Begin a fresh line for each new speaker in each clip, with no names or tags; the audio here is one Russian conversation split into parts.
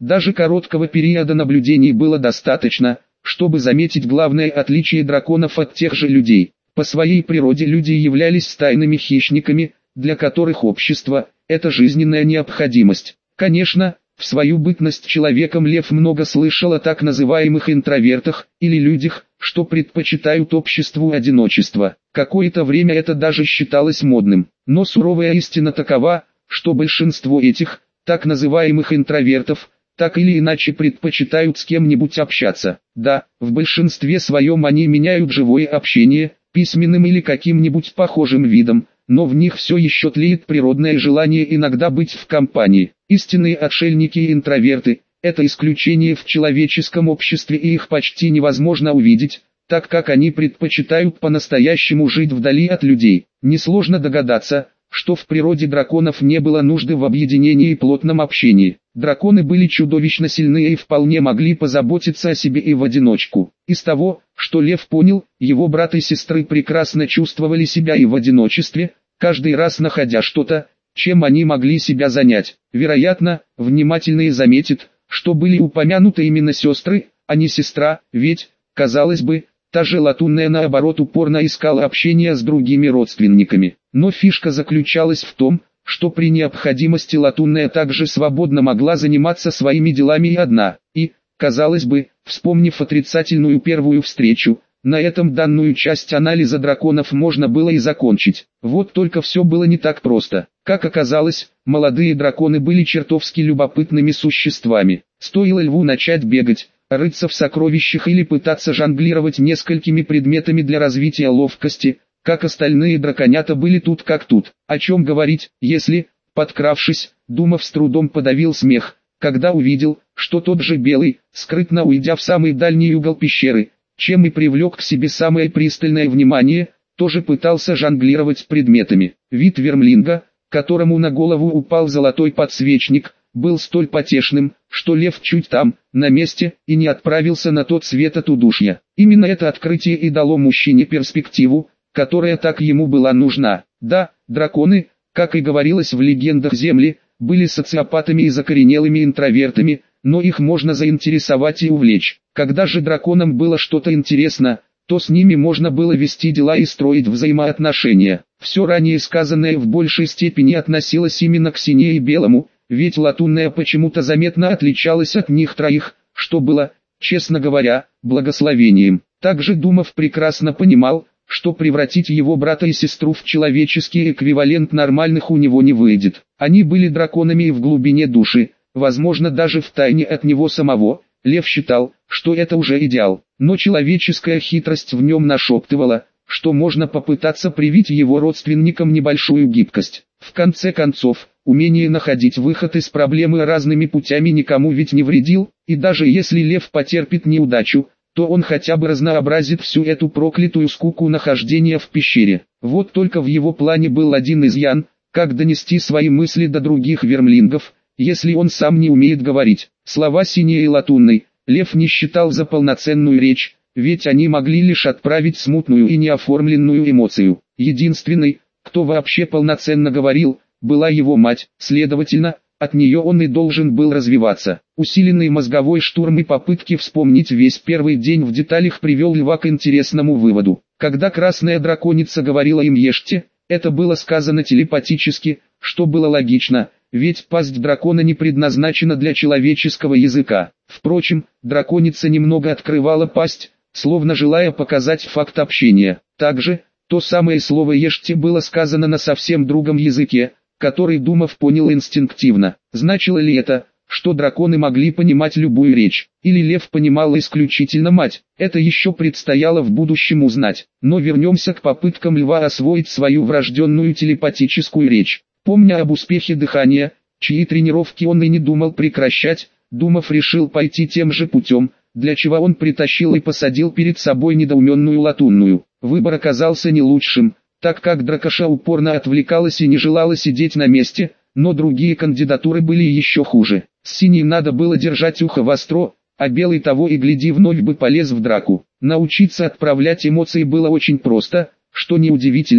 Даже короткого периода наблюдений было достаточно, чтобы заметить главное отличие драконов от тех же людей. По своей природе люди являлись стайными хищниками, для которых общество – это жизненная необходимость. Конечно, в свою бытность человеком лев много слышал о так называемых интровертах, или людях, что предпочитают обществу одиночество. Какое-то время это даже считалось модным. Но суровая истина такова, что большинство этих, так называемых интровертов, так или иначе предпочитают с кем-нибудь общаться. Да, в большинстве своем они меняют живое общение, письменным или каким-нибудь похожим видом, но в них все еще тлеет природное желание иногда быть в компании. Истинные отшельники и интроверты – это исключение в человеческом обществе, и их почти невозможно увидеть, так как они предпочитают по-настоящему жить вдали от людей. Несложно догадаться, что в природе драконов не было нужды в объединении и плотном общении. Драконы были чудовищно сильны и вполне могли позаботиться о себе и в одиночку. Из того, что лев понял, его брат и сестры прекрасно чувствовали себя и в одиночестве, каждый раз находя что-то, чем они могли себя занять. Вероятно, внимательные заметят, что были упомянуты именно сестры, а не сестра, ведь, казалось бы, та же Латунная наоборот упорно искала общения с другими родственниками. Но фишка заключалась в том, что при необходимости Латунная также свободно могла заниматься своими делами и одна. И, казалось бы, вспомнив отрицательную первую встречу, на этом данную часть анализа драконов можно было и закончить. Вот только все было не так просто. Как оказалось, молодые драконы были чертовски любопытными существами. Стоило льву начать бегать, рыться в сокровищах или пытаться жонглировать несколькими предметами для развития ловкости, как остальные драконята были тут как тут. О чем говорить, если, подкравшись, Думов с трудом подавил смех, когда увидел, что тот же белый, скрытно уйдя в самый дальний угол пещеры, чем и привлек к себе самое пристальное внимание, тоже пытался жонглировать предметами. Вид вермлинга, которому на голову упал золотой подсвечник, был столь потешным, что лев чуть там, на месте, и не отправился на тот свет от удушья. Именно это открытие и дало мужчине перспективу, которая так ему была нужна. Да, драконы, как и говорилось в легендах Земли, были социопатами и закоренелыми интровертами, но их можно заинтересовать и увлечь. Когда же драконам было что-то интересно, то с ними можно было вести дела и строить взаимоотношения. Все ранее сказанное в большей степени относилось именно к сине и белому, ведь Латунная почему-то заметно отличалась от них троих, что было, честно говоря, благословением. Также Думов прекрасно понимал, что превратить его брата и сестру в человеческий эквивалент нормальных у него не выйдет. Они были драконами и в глубине души, возможно даже в тайне от него самого. Лев считал, что это уже идеал, но человеческая хитрость в нем нашептывала, что можно попытаться привить его родственникам небольшую гибкость. В конце концов, умение находить выход из проблемы разными путями никому ведь не вредил, и даже если лев потерпит неудачу, то он хотя бы разнообразит всю эту проклятую скуку нахождения в пещере. Вот только в его плане был один изъян, как донести свои мысли до других вермлингов, если он сам не умеет говорить. Слова синей и латунной лев не считал за полноценную речь, ведь они могли лишь отправить смутную и неоформленную эмоцию. Единственной, кто вообще полноценно говорил, была его мать, следовательно, от нее он и должен был развиваться. Усиленный мозговой штурм и попытки вспомнить весь первый день в деталях привел льва к интересному выводу. Когда красная драконица говорила им «ешьте», это было сказано телепатически, что было логично, ведь пасть дракона не предназначена для человеческого языка. Впрочем, драконица немного открывала пасть, словно желая показать факт общения. Также, то самое слово «ешьте» было сказано на совсем другом языке, который Думов понял инстинктивно. Значило ли это, что драконы могли понимать любую речь, или лев понимал исключительно мать? Это еще предстояло в будущем узнать. Но вернемся к попыткам льва освоить свою врожденную телепатическую речь. Помня об успехе дыхания, чьи тренировки он и не думал прекращать, Думов решил пойти тем же путем, для чего он притащил и посадил перед собой недоуменную Латунную. Выбор оказался не лучшим, так как дракоша упорно отвлекалась и не желала сидеть на месте, но другие кандидатуры были еще хуже. С синей надо было держать ухо востро, а белый того и гляди вновь бы полез в драку. Научиться отправлять эмоции было очень просто, что неудивительно,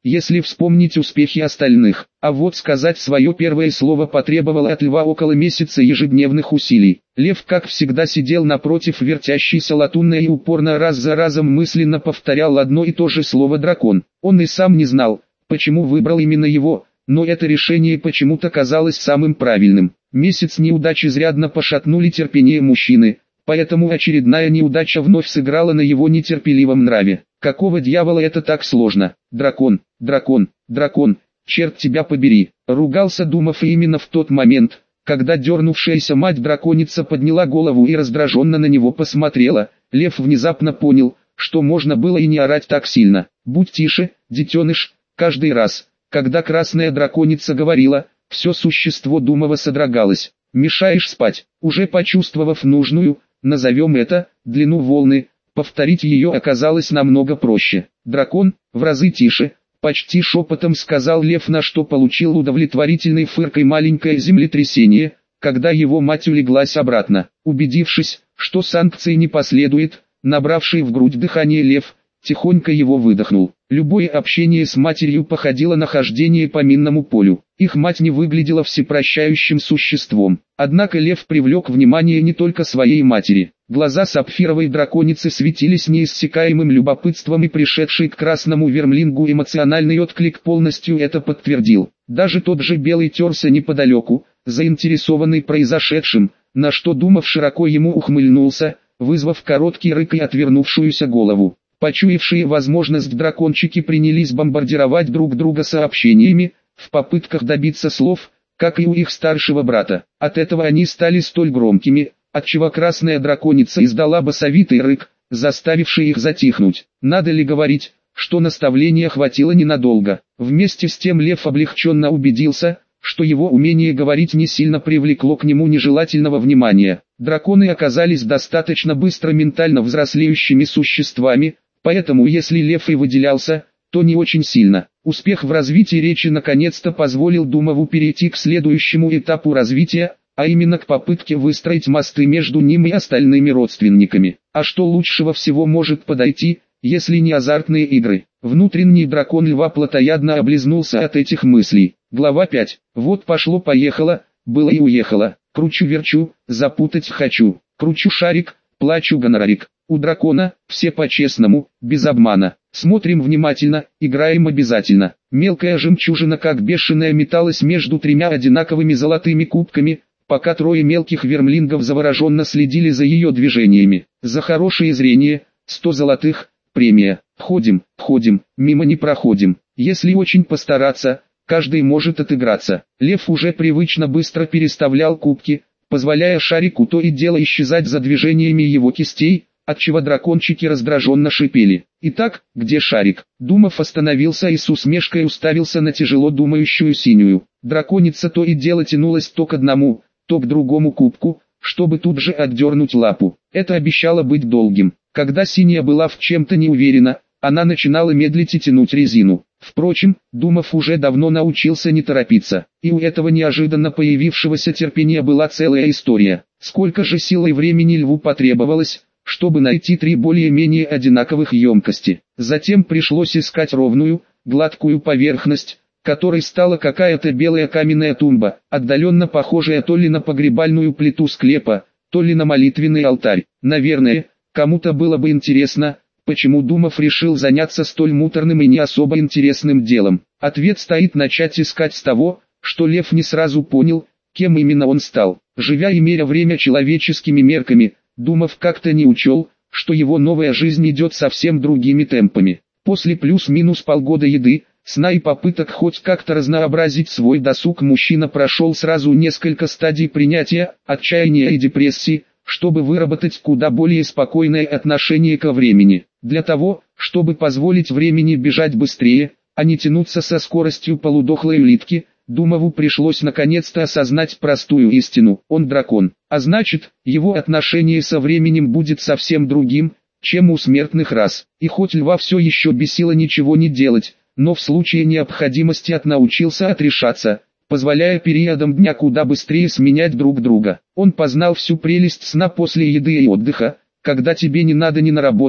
если вспомнить успехи остальных. А вот сказать свое первое слово потребовало от льва около месяца ежедневных усилий. Лев, как всегда, сидел напротив вертящейся латунной и упорно раз за разом мысленно повторял одно и то же слово «дракон». Он и сам не знал, почему выбрал именно его, но это решение почему-то казалось самым правильным. Месяц неудач изрядно пошатнули терпение мужчины, поэтому очередная неудача вновь сыграла на его нетерпеливом нраве. Какого дьявола это так сложно? Дракон, дракон, дракон, черт тебя побери, ругался Думов именно в тот момент, когда дернувшаяся мать-драконица подняла голову и раздраженно на него посмотрела. Лев внезапно понял, что можно было и не орать так сильно. «Будь тише, детеныш». Каждый раз, когда красная драконица говорила, все существо Думова содрогалось. «Мешаешь спать». Уже почувствовав нужную, назовем это, длину волны, повторить ее оказалось намного проще. «Дракон», в разы тише, почти шепотом сказал Лев, на что получил удовлетворительный фырк и маленькое землетрясение, когда его мать улеглась обратно. Убедившись, что санкции не последует, набравший в грудь дыхание Лев, тихонько его выдохнул. Любое общение с матерью походило на хождение по минному полю. Их мать не выглядела всепрощающим существом. Однако Лев привлек внимание не только своей матери. Глаза сапфировой драконицы светились неиссякаемым любопытством, и пришедший к красному вермлингу эмоциональный отклик полностью это подтвердил. Даже тот же белый терся неподалеку, заинтересованный произошедшим, на что Думов широко ему ухмыльнулся, вызвав короткий рык и отвернувшуюся голову. Почуявшие возможность дракончики принялись бомбардировать друг друга сообщениями, в попытках добиться слов, как и у их старшего брата. От этого они стали столь громкими, отчего красная драконица издала басовитый рык, заставивший их затихнуть. Надо ли говорить, что наставления хватило ненадолго. Вместе с тем Лев облегченно убедился, что его умение говорить не сильно привлекло к нему нежелательного внимания. Драконы оказались достаточно быстро ментально взрослеющими существами, поэтому если Лев и выделялся, то не очень сильно. Успех в развитии речи наконец-то позволил Думову перейти к следующему этапу развития, а именно к попытке выстроить мосты между ним и остальными родственниками. А что лучшего всего может подойти, если не азартные игры? Внутренний дракон льва плотоядно облизнулся от этих мыслей. Глава 5. Вот пошло-поехало, было и уехало. Кручу-верчу, запутать хочу. Кручу шарик, плачу гонорарик. У дракона, все по-честному, без обмана. Смотрим внимательно, играем обязательно. Мелкая жемчужина как бешеная металась между тремя одинаковыми золотыми кубками, пока трое мелких вермлингов завороженно следили за ее движениями. За хорошее зрение, 100 золотых, премия. Ходим, мимо не проходим. Если очень постараться, каждый может отыграться. Лев уже привычно быстро переставлял кубки, позволяя шарику то и дело исчезать за движениями его кистей, отчего дракончики раздраженно шипели. «Итак, где шарик?» Думов остановился и с усмешкой уставился на тяжело думающую синюю. Драконица то и дело тянулась то к одному, то к другому кубку, чтобы тут же отдернуть лапу. Это обещало быть долгим. Когда синяя была в чем-то не уверена, она начинала медлить и тянуть резину. Впрочем, Думов уже давно научился не торопиться, и у этого неожиданно появившегося терпения была целая история. Сколько же сил и времени льву потребовалось, чтобы найти 3 более-менее одинаковых емкости. Затем пришлось искать ровную, гладкую поверхность, которой стала какая-то белая каменная тумба, отдаленно похожая то ли на погребальную плиту склепа, то ли на молитвенный алтарь. Наверное, кому-то было бы интересно, почему Думов решил заняться столь муторным и не особо интересным делом. Ответ стоит начать искать с того, что Лев не сразу понял, кем именно он стал. Живя и меря время человеческими мерками, Думов как-то не учел, что его новая жизнь идет совсем другими темпами. После плюс-минус полгода еды, сна и попыток хоть как-то разнообразить свой досуг, мужчина прошел сразу несколько стадий принятия, отчаяния и депрессии, чтобы выработать куда более спокойное отношение ко времени. Для того, чтобы позволить времени бежать быстрее, а не тянуться со скоростью полудохлой улитки, Думову пришлось наконец-то осознать простую истину: он дракон, а значит, его отношение со временем будет совсем другим, чем у смертных рас. И хоть льва все еще бесило ничего не делать, но в случае необходимости научился отрешаться, позволяя периодам дня куда быстрее сменять друг друга. Он познал всю прелесть сна после еды и отдыха, когда тебе не надо ни на работу,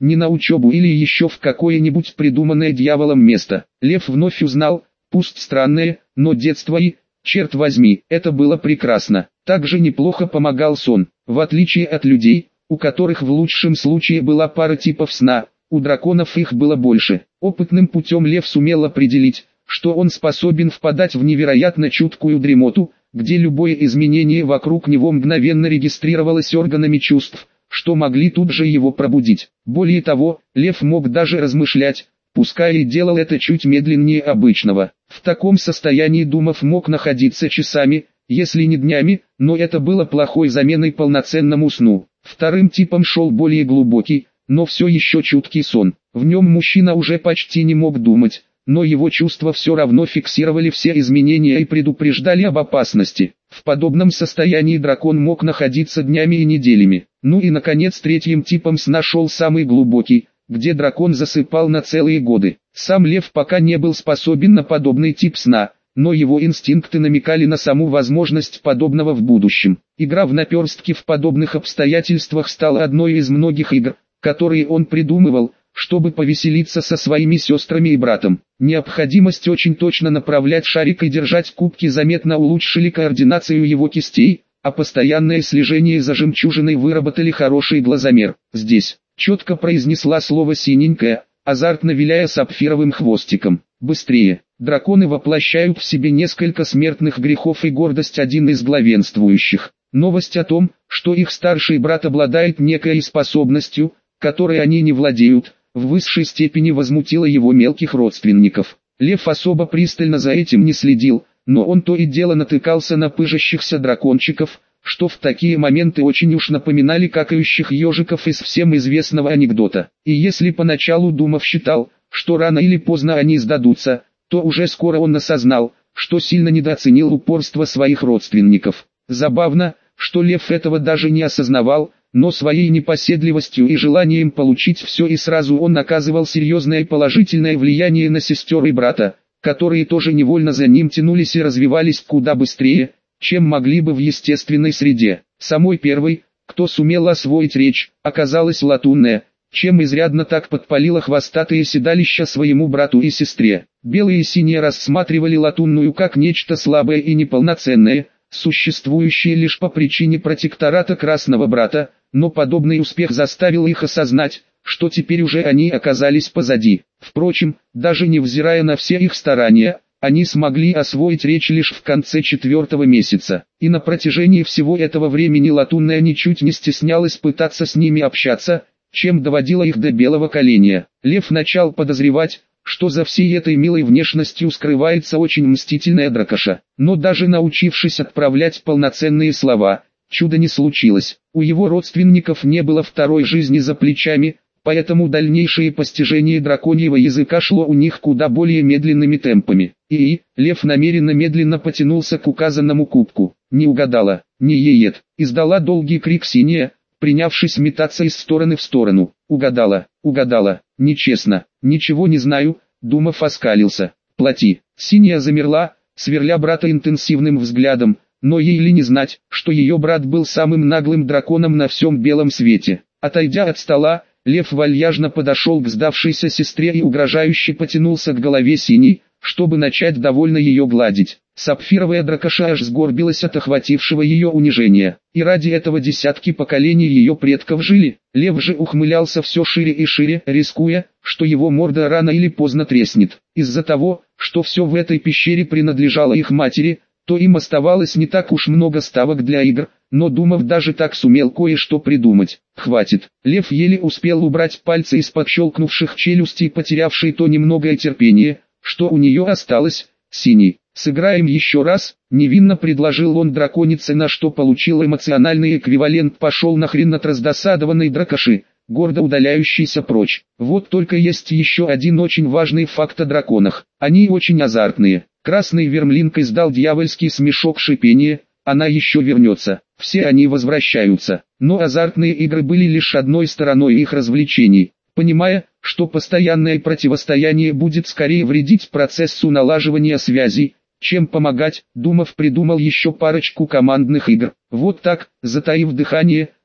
не на учебу или еще в какое-нибудь придуманное дьяволом место. Лев вновь узнал, пусть странное, но детство и, черт возьми, это было прекрасно. Также неплохо помогал сон. В отличие от людей, у которых в лучшем случае была пара типов сна, у драконов их было больше. Опытным путем Лев сумел определить, что он способен впадать в невероятно чуткую дремоту, где любое изменение вокруг него мгновенно регистрировалось органами чувств, что могли тут же его пробудить. Более того, Лев мог даже размышлять, пускай и делал это чуть медленнее обычного. В таком состоянии Думов мог находиться часами, если не днями, но это было плохой заменой полноценному сну. Вторым типом шел более глубокий, но все еще чуткий сон. В нем мужчина уже почти не мог думать, но его чувства все равно фиксировали все изменения и предупреждали об опасности. В подобном состоянии дракон мог находиться днями и неделями. Ну и наконец третьим типом сна шел самый глубокий, где дракон засыпал на целые годы. Сам Лев пока не был способен на подобный тип сна, но его инстинкты намекали на саму возможность подобного в будущем. Игра в наперстки в подобных обстоятельствах стала одной из многих игр, которые он придумывал, чтобы повеселиться со своими сестрами и братом. Необходимость очень точно направлять шарик и держать кубки заметно улучшили координацию его кистей, а постоянное слежение за жемчужиной выработали хороший глазомер. Здесь, четко произнесла слово «синенькая», азартно виляя сапфировым хвостиком. Быстрее. Драконы воплощают в себе несколько смертных грехов и гордость один из главенствующих. Новость о том, что их старший брат обладает некой способностью, которой они не владеют, в высшей степени возмутила его мелких родственников. Лев особо пристально за этим не следил, но он то и дело натыкался на пыжащихся дракончиков, что в такие моменты очень уж напоминали какающих ежиков из всем известного анекдота. И если поначалу Думов считал, что рано или поздно они сдадутся, то уже скоро он осознал, что сильно недооценил упорство своих родственников. Забавно, что Лев этого даже не осознавал, но своей непоседливостью и желанием получить все и сразу он оказывал серьезное и положительное влияние на сестер и брата, которые тоже невольно за ним тянулись и развивались куда быстрее, чем могли бы в естественной среде. Самой первой, кто сумел освоить речь, оказалась Латунная, чем изрядно так подпалила хвостатые седалища своему брату и сестре. Белые и синие рассматривали Латунную как нечто слабое и неполноценное, существующее лишь по причине протектората Красного Брата, но подобный успех заставил их осознать, что теперь уже они оказались позади. Впрочем, даже невзирая на все их старания, они смогли освоить речь лишь в конце 4-го месяца. И на протяжении всего этого времени Латунная ничуть не стеснялась пытаться с ними общаться, чем доводила их до белого коленя. Лев начал подозревать, что за всей этой милой внешностью скрывается очень мстительная дракоша. Но даже научившись отправлять полноценные слова, чуда не случилось. У его родственников не было второй жизни за плечами, поэтому дальнейшее постижение драконьего языка шло у них куда более медленными темпами. Лев намеренно медленно потянулся к указанному кубку. Не угадала, не еет. Издала долгий крик синяя, принявшись метаться из стороны в сторону. Угадала, угадала, нечестно, ничего не знаю, Думов оскалился. Плати. Синяя замерла, сверля брата интенсивным взглядом, но ей ли не знать, что ее брат был самым наглым драконом на всем белом свете. Отойдя от стола, Лев вальяжно подошел к сдавшейся сестре и угрожающе потянулся к голове синей, чтобы начать довольно ее гладить. Сапфировая дракоша аж сгорбилась от охватившего ее унижения. И ради этого десятки поколений ее предков жили. Лев же ухмылялся все шире и шире, рискуя, что его морда рано или поздно треснет. Из-за того, что все в этой пещере принадлежало их матери, то им оставалось не так уж много ставок для игр, но Думов даже так сумел кое-что придумать. Хватит. Лев еле успел убрать пальцы из-под щелкнувших челюстей, потерявшей то немногое терпение, что у нее осталось. Синий. «Сыграем еще раз», — невинно предложил он драконице, на что получил эмоциональный эквивалент «пошел нахрен» от раздосадованной дракоши, гордо удаляющейся прочь. Вот только есть еще один очень важный факт о драконах. Они очень азартные. Красный вермлинг издал дьявольский смешок шипения, она еще вернется. Все они возвращаются. Но азартные игры были лишь одной стороной их развлечений. Понимая, что постоянное противостояние будет скорее вредить процессу налаживания связей, чем помогать, Думов придумал еще парочку командных игр. Вот так, затаив дыхание,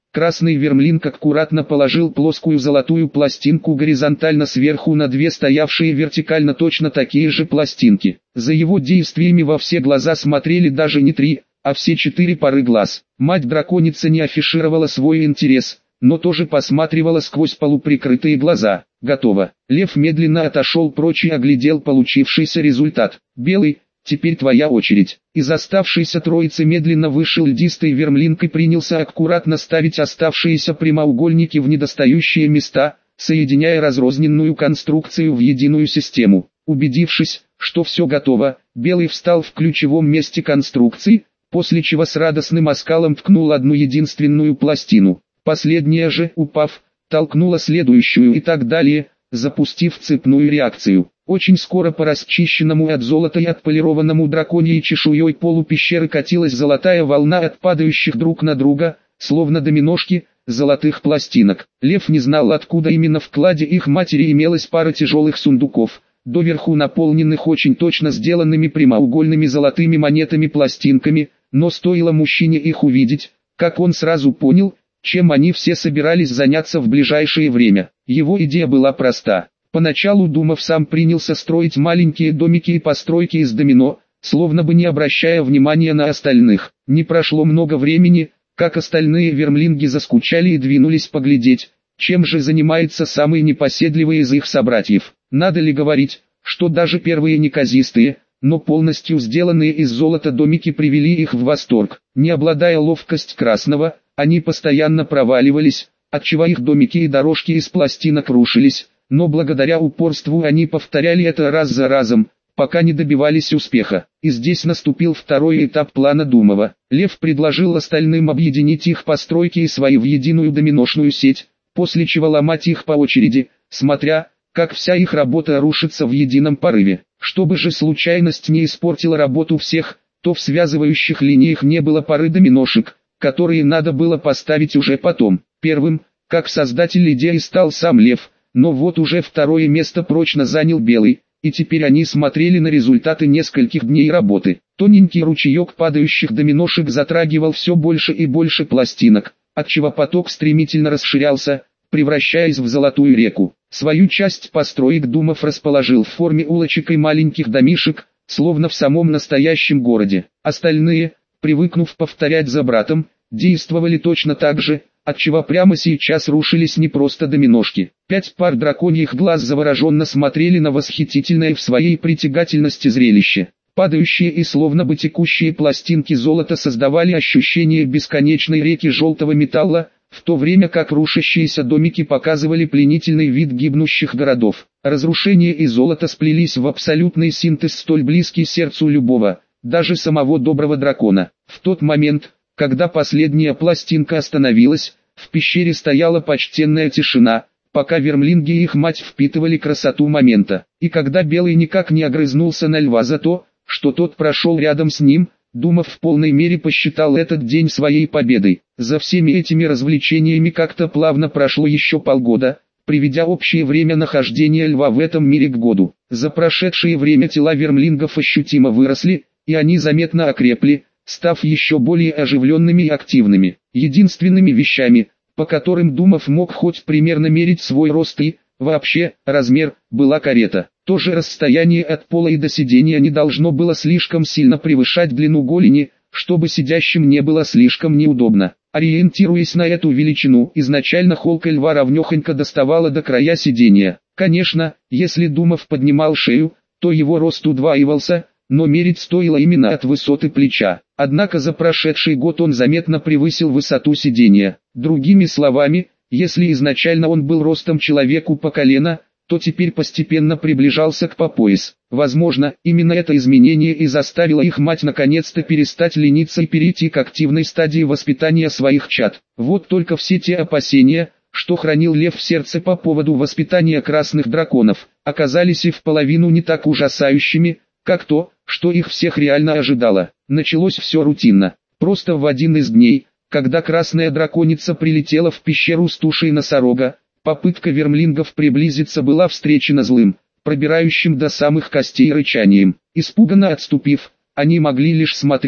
Красный вермлинг аккуратно положил плоскую золотую пластинку горизонтально сверху на две стоявшие вертикально точно такие же пластинки. За его действиями во все глаза смотрели даже не 3, а все 4 пары глаз. Мать-драконица не афишировала свой интерес, но тоже посматривала сквозь полуприкрытые глаза. Готово. Лев медленно отошел прочь и оглядел получившийся результат. Белый, теперь твоя очередь. Из оставшейся троицы медленно вышел льдистый вермлинг и принялся аккуратно ставить оставшиеся прямоугольники в недостающие места, соединяя разрозненную конструкцию в единую систему. Убедившись, что все готово, Белый встал в ключевом месте конструкции, после чего с радостным оскалом ткнул одну единственную пластину. Последняя же, упав, толкнула следующую и так далее, запустив цепную реакцию. Очень скоро по расчищенному от золота и отполированному драконьей чешуей полу пещеры катилась золотая волна от падающих друг на друга, словно доминошки, золотых пластинок. Лев не знал, откуда именно в кладе их матери имелась пара тяжелых сундуков, доверху наполненных очень точно сделанными прямоугольными золотыми монетами-пластинками, но стоило мужчине их увидеть, как он сразу понял, чем они все собирались заняться в ближайшее время. Его идея была проста. Поначалу Думов сам принялся строить маленькие домики и постройки из домино, словно бы не обращая внимания на остальных. Не прошло много времени, как остальные вермлинги заскучали и двинулись поглядеть, чем же занимается самый непоседливый из их собратьев. Надо ли говорить, что даже первые неказистые, но полностью сделанные из золота домики привели их в восторг. Не обладая ловкостью Красного, они постоянно проваливались, отчего их домики и дорожки из пластинок рушились, но благодаря упорству они повторяли это раз за разом, пока не добивались успеха. И здесь наступил второй этап плана Думова. Лев предложил остальным объединить их постройки и свои в единую доминошную сеть, после чего ломать их по очереди, смотря, как вся их работа рушится в едином порыве. Чтобы же случайность не испортила работу всех, то в связывающих линиях не было пары доминошек, которые надо было поставить уже потом. Первым, как создатель идеи, стал сам Лев, но вот уже второе место прочно занял Белый, и теперь они смотрели на результаты нескольких дней работы. Тоненький ручеек падающих доминошек затрагивал все больше и больше пластинок, отчего поток стремительно расширялся, превращаясь в золотую реку. Свою часть построек Думов расположил в форме улочек и маленьких домишек, словно в самом настоящем городе. Остальные, привыкнув повторять за братом, действовали точно так же, отчего прямо сейчас рушились не просто доминошки. 5 пар драконьих глаз завороженно смотрели на восхитительное в своей притягательности зрелище. Падающие и словно бы текущие пластинки золота создавали ощущение бесконечной реки желтого металла, в то время как рушащиеся домики показывали пленительный вид гибнущих городов. Разрушение и золото сплелись в абсолютный синтез, столь близкий сердцу любого, даже самого доброго дракона. В тот момент, когда последняя пластинка остановилась, в пещере стояла почтенная тишина, пока вермлинги и их мать впитывали красоту момента. И когда Белый никак не огрызнулся на Льва за то, что тот прошел рядом с ним, Думов в полной мере посчитал этот день своей победой. За всеми этими развлечениями как-то плавно прошло еще полгода, приведя общее время нахождения Льва в этом мире к году. За прошедшее время тела вермлингов ощутимо выросли, и они заметно окрепли, став еще более оживленными и активными. Единственными вещами, по которым Думов мог хоть примерно мерить свой рост и, вообще, размер, была карета. То же расстояние от пола и до сидения не должно было слишком сильно превышать длину голени, чтобы сидящим не было слишком неудобно. Ориентируясь на эту величину, изначально холка Льва ровнёхонько доставала до края сидения. Конечно, если Думов поднимал шею, то его рост удваивался, но мерить стоило именно от высоты плеча. Однако за прошедший год он заметно превысил высоту сидения. Другими словами, если изначально он был ростом человеку по колено, то теперь постепенно приближался к по пояс. Возможно, именно это изменение и заставило их мать наконец-то перестать лениться и перейти к активной стадии воспитания своих чад. Вот только все те опасения, что хранил Лев в сердце по поводу воспитания красных драконов, оказались и вполовину не так ужасающими, как то, что их всех реально ожидало. Началось все рутинно. Просто в один из дней, когда красная драконица прилетела в пещеру с тушей носорога, попытка вермлингов приблизиться была встречена злым, пробирающим до самых костей рычанием. Испуганно отступив, они могли лишь смотреть,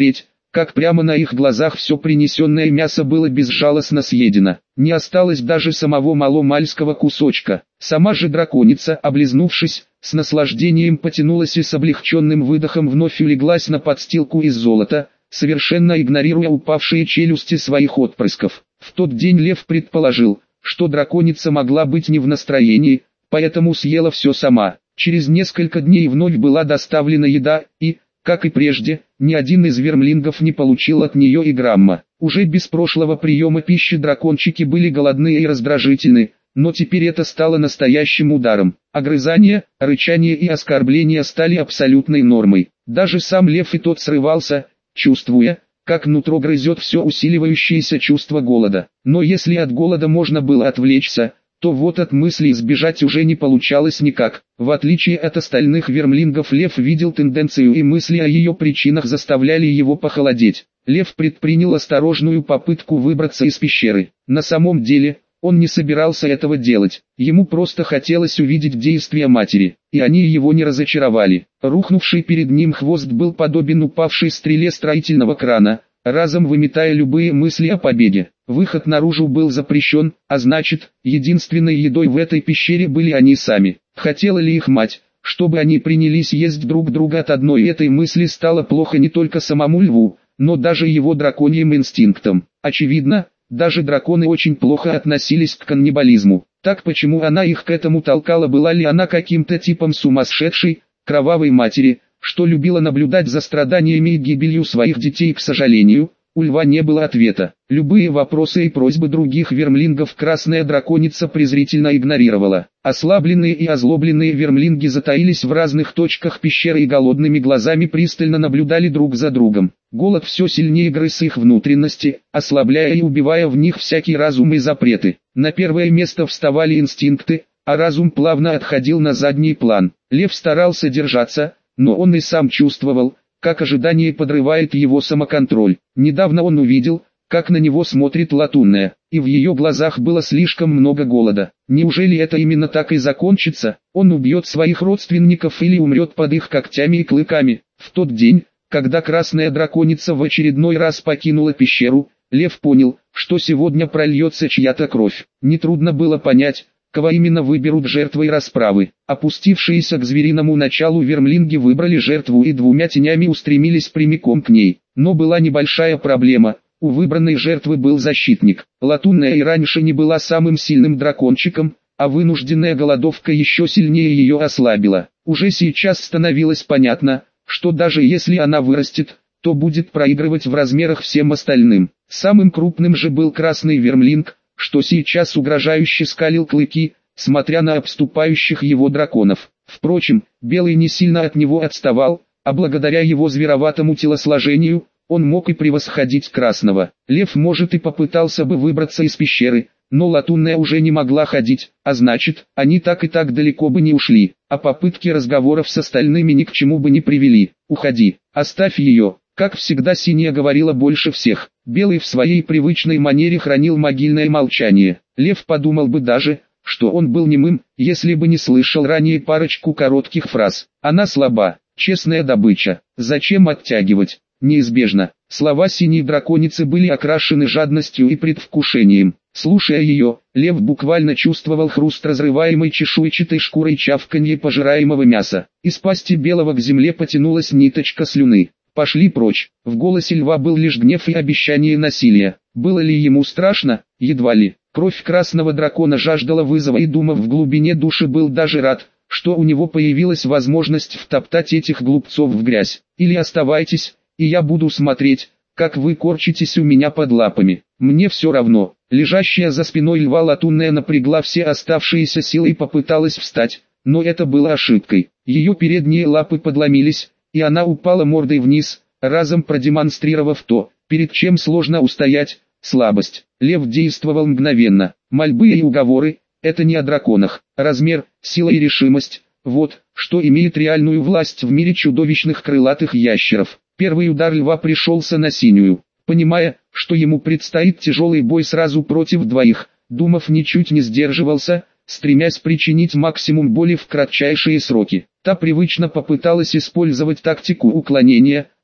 как прямо на их глазах все принесенное мясо было безжалостно съедено. Не осталось даже самого маломальского кусочка. Сама же драконица, облизнувшись, с наслаждением потянулась и с облегченным выдохом вновь улеглась на подстилку из золота, совершенно игнорируя упавшие челюсти своих отпрысков. В тот день Лев предположил, что драконица могла быть не в настроении, поэтому съела все сама. Через несколько дней вновь была доставлена еда, и, как и прежде, ни один из вермлингов не получил от нее и грамма. Уже без прошлого приема пищи дракончики были голодны и раздражительны, но теперь это стало настоящим ударом. Огрызания, рычание и оскорбления стали абсолютной нормой. Даже сам лев и тот срывался, чувствуя, как нутро грызет все усиливающееся чувство голода. Но если от голода можно было отвлечься, то вот от мысли избежать уже не получалось никак. В отличие от остальных вермлингов лев видел тенденцию, и мысли о ее причинах заставляли его похолодеть. Лев предпринял осторожную попытку выбраться из пещеры. На самом деле, он не собирался этого делать. Ему просто хотелось увидеть действия матери, и они его не разочаровали. Рухнувший перед ним хвост был подобен упавшей стреле строительного крана, разом выметая любые мысли о побеге. Выход наружу был запрещен, а значит, единственной едой в этой пещере были они сами. Хотела ли их мать, чтобы они принялись есть друг друга? От одной этой мысли стало плохо не только самому льву, но даже его драконьим инстинктам. Очевидно, даже драконы очень плохо относились к каннибализму. Так почему она их к этому толкала? Была ли она каким-то типом сумасшедшей, кровавой матери, что любила наблюдать за страданиями и гибелью своих детей? К сожалению, у льва не было ответа. Любые вопросы и просьбы других вермлингов красная драконица презрительно игнорировала. Ослабленные и озлобленные вермлинги затаились в разных точках пещеры и голодными глазами пристально наблюдали друг за другом. Голод все сильнее грыз их внутренности, ослабляя и убивая в них всякий разум и запреты. На первое место вставали инстинкты, а разум плавно отходил на задний план. Лев старался держаться, но он и сам чувствовал, как ожидание подрывает его самоконтроль. Недавно он увидел, как на него смотрит Латунная, и в ее глазах было слишком много голода. Неужели это именно так и закончится? Он убьет своих родственников или умрет под их когтями и клыками. В тот день, когда красная драконица в очередной раз покинула пещеру, лев понял, что сегодня прольется чья-то кровь. Нетрудно было понять, кого именно выберут жертвой расправы. Опустившиеся к звериному началу вермлинги выбрали жертву и двумя тенями устремились прямиком к ней. Но была небольшая проблема. У выбранной жертвы был защитник. Латунная и раньше не была самым сильным дракончиком, а вынужденная голодовка еще сильнее ее ослабила. Уже сейчас становилось понятно, что даже если она вырастет, то будет проигрывать в размерах всем остальным. Самым крупным же был красный вермлинг, что сейчас угрожающе скалил клыки, смотря на обступающих его драконов. Впрочем, белый не сильно от него отставал, а благодаря его звероватому телосложению, он мог и превосходить красного. Лев, может, и попытался бы выбраться из пещеры, но Латунная уже не могла ходить, а значит, они так и так далеко бы не ушли, а попытки разговоров с остальными ни к чему бы не привели. «Уходи, оставь ее». Как всегда, Синяя говорила больше всех. Белый в своей привычной манере хранил могильное молчание. Лев подумал бы даже, что он был немым, если бы не слышал ранее парочку коротких фраз. Она слаба, честная добыча. Зачем оттягивать? Неизбежно. Слова синей драконицы были окрашены жадностью и предвкушением. Слушая ее, лев буквально чувствовал хруст разрываемой чешуйчатой шкурой, чавканье пожираемого мяса. Из пасти белого к земле потянулась ниточка слюны. «Пошли прочь». В голосе льва был лишь гнев и обещание насилия. Было ли ему страшно? Едва ли. Кровь красного дракона жаждала вызова, и, думав в глубине души, был даже рад, что у него появилась возможность втоптать этих глупцов в грязь. «Или оставайтесь, и я буду смотреть, как вы корчитесь у меня под лапами. Мне все равно». Лежащая за спиной льва Латунная напрягла все оставшиеся силы и попыталась встать, но это было ошибкой. Ее передние лапы подломились, и она упала мордой вниз, разом продемонстрировав то, перед чем сложно устоять, слабость. Лев действовал мгновенно. Мольбы и уговоры – это не о драконах. Размер, сила и решимость – вот, что имеет реальную власть в мире чудовищных крылатых ящеров. Первый удар льва пришелся на Синюю. Понимая, что ему предстоит тяжелый бой сразу против двоих, Думов ничуть не сдерживался, стремясь причинить максимум боли в кратчайшие сроки. Та привычно попыталась использовать тактику уклонения,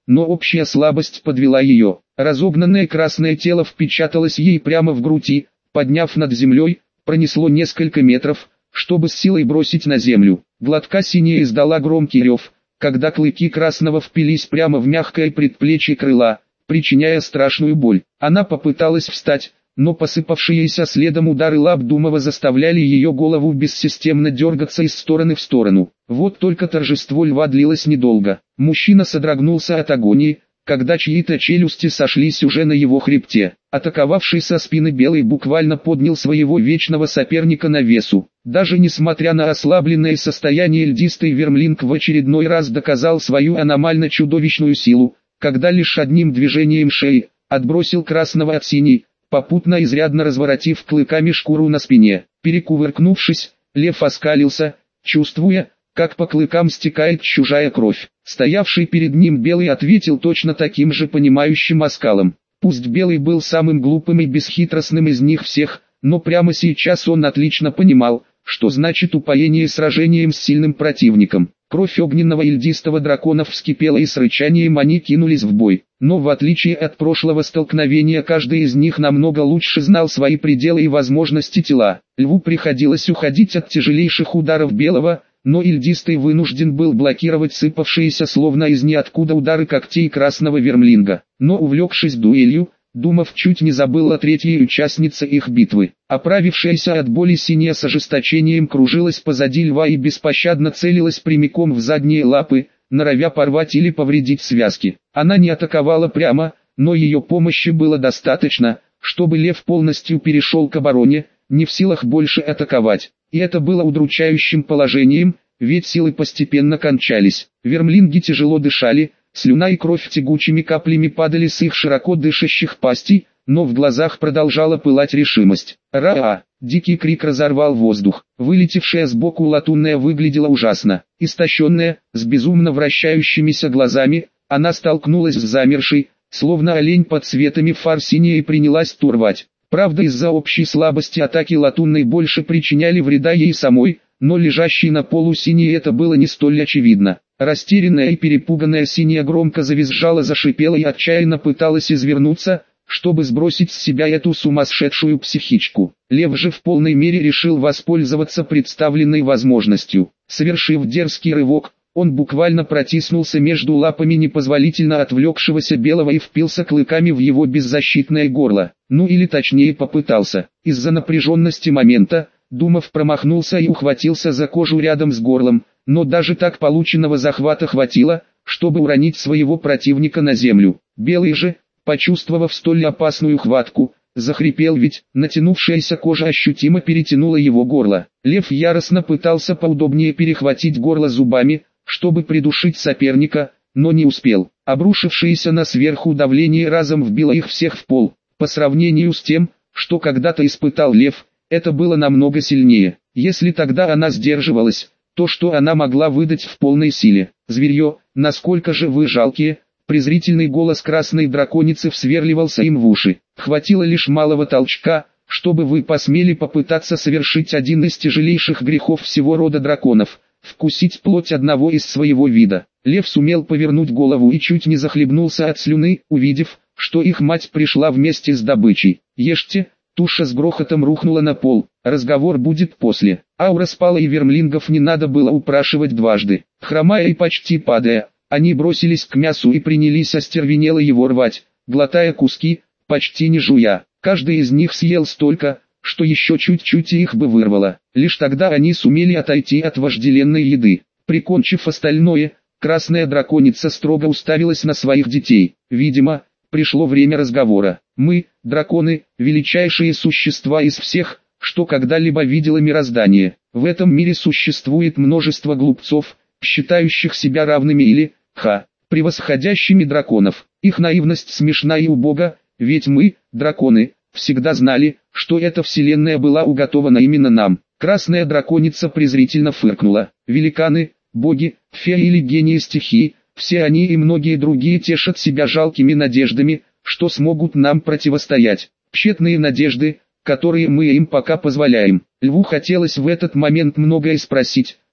но общая слабость подвела ее. Разогнанное красное тело впечаталось ей прямо в грудь и, подняв над землей, пронесло несколько метров, чтобы с силой бросить на землю. Гладка синяя издала громкий рев, когда клыки красного впились прямо в мягкое предплечье крыла, причиняя страшную боль. Она попыталась встать, но посыпавшиеся следом удары лап Думова заставляли ее голову бессистемно дергаться из стороны в сторону. Вот только торжество льва длилось недолго. Мужчина содрогнулся от агонии, когда чьи-то челюсти сошлись уже на его хребте. Атаковавший со спины Белый буквально поднял своего вечного соперника на весу. Даже несмотря на ослабленное состояние, льдистый вермлинг в очередной раз доказал свою аномально чудовищную силу, когда лишь одним движением шеи отбросил красного от синей, попутно изрядно разворотив клыками шкуру на спине. Перекувыркнувшись, лев оскалился, чувствуя, как по клыкам стекает чужая кровь. Стоявший перед ним Белый ответил точно таким же понимающим оскалом. Пусть Белый был самым глупым и бесхитростным из них всех, но прямо сейчас он отлично понимал, что значит упоение сражением с сильным противником. Кровь огненного и льдистого драконов вскипела, и с рычанием они кинулись в бой. Но в отличие от прошлого столкновения, каждый из них намного лучше знал свои пределы и возможности тела. Льву приходилось уходить от тяжелейших ударов Белого, но и льдистый вынужден был блокировать сыпавшиеся словно из ниоткуда удары когтей красного вермлинга. Но увлекшись дуэлью, Думов чуть не забыл о третьей участнице их битвы. Оправившаяся от боли синяя с ожесточением кружилась позади льва и беспощадно целилась прямиком в задние лапы, норовя порвать или повредить связки. Она не атаковала прямо, но ее помощи было достаточно, чтобы лев полностью перешел к обороне, не в силах больше атаковать. И это было удручающим положением, ведь силы постепенно кончались. Вермлинги тяжело дышали, слюна и кровь тягучими каплями падали с их широко дышащих пастей, но в глазах продолжала пылать решимость. «Ра-а!» Дикий крик разорвал воздух. Вылетевшая сбоку латунная выглядела ужасно. Истощенная, с безумно вращающимися глазами, она столкнулась с замершей, словно олень под светами фар синей, и принялась турвать. Правда, из-за общей слабости атаки латунной больше причиняли вреда ей самой, но лежащей на полу синей это было не столь очевидно. Растерянная и перепуганная синяя громко завизжала, зашипела и отчаянно пыталась извернуться, чтобы сбросить с себя эту сумасшедшую психичку. Лев же в полной мере решил воспользоваться представленной возможностью. Совершив дерзкий рывок, он буквально протиснулся между лапами непозволительно отвлекшегося Белого и впился клыками в его беззащитное горло. Ну или точнее попытался. Из-за напряженности момента, Думов промахнулся и ухватился за кожу рядом с горлом, но даже так полученного захвата хватило, чтобы уронить своего противника на землю. Белый же, почувствовав столь опасную хватку, захрипел, ведь натянувшаяся кожа ощутимо перетянула его горло. Лев яростно пытался поудобнее перехватить горло зубами, чтобы придушить соперника, но не успел. Обрушившееся на сверху давление разом вбило их всех в пол. По сравнению с тем, что когда-то испытал лев, это было намного сильнее. Если тогда она сдерживалась, то что она могла выдать в полной силе? Зверье, насколько же вы жалкие! Презрительный голос красной драконицы всверливался им в уши. Хватило лишь малого толчка, чтобы вы посмели попытаться совершить один из тяжелейших грехов всего рода драконов — вкусить плоть одного из своего вида. Лев сумел повернуть голову и чуть не захлебнулся от слюны, увидев, что их мать пришла вместе с добычей. «Ешьте!» Туша с грохотом рухнула на пол. Разговор будет после. Аура спала, и вермлингов не надо было упрашивать дважды. Хромая и почти падая, они бросились к мясу и принялись остервенело его рвать, глотая куски, почти не жуя. Каждый из них съел столько, что еще чуть-чуть и их бы вырвало. Лишь тогда они сумели отойти от вожделенной еды. Прикончив остальное, красная драконица строго уставилась на своих детей. Видимо, пришло время разговора. Мы, драконы, величайшие существа из всех, что когда-либо видело мироздание. В этом мире существует множество глупцов, считающих себя равными или, превосходящими драконов. Их наивность смешна и убога, ведь мы, драконы, всегда знали, что эта вселенная была уготована именно нам. Красная драконица презрительно фыркнула. Великаны, боги, феи или гении стихий, все они и многие другие тешат себя жалкими надеждами, что смогут нам противостоять. Тщетные надежды, которые мы им пока позволяем. Льву хотелось в этот момент многое спросить,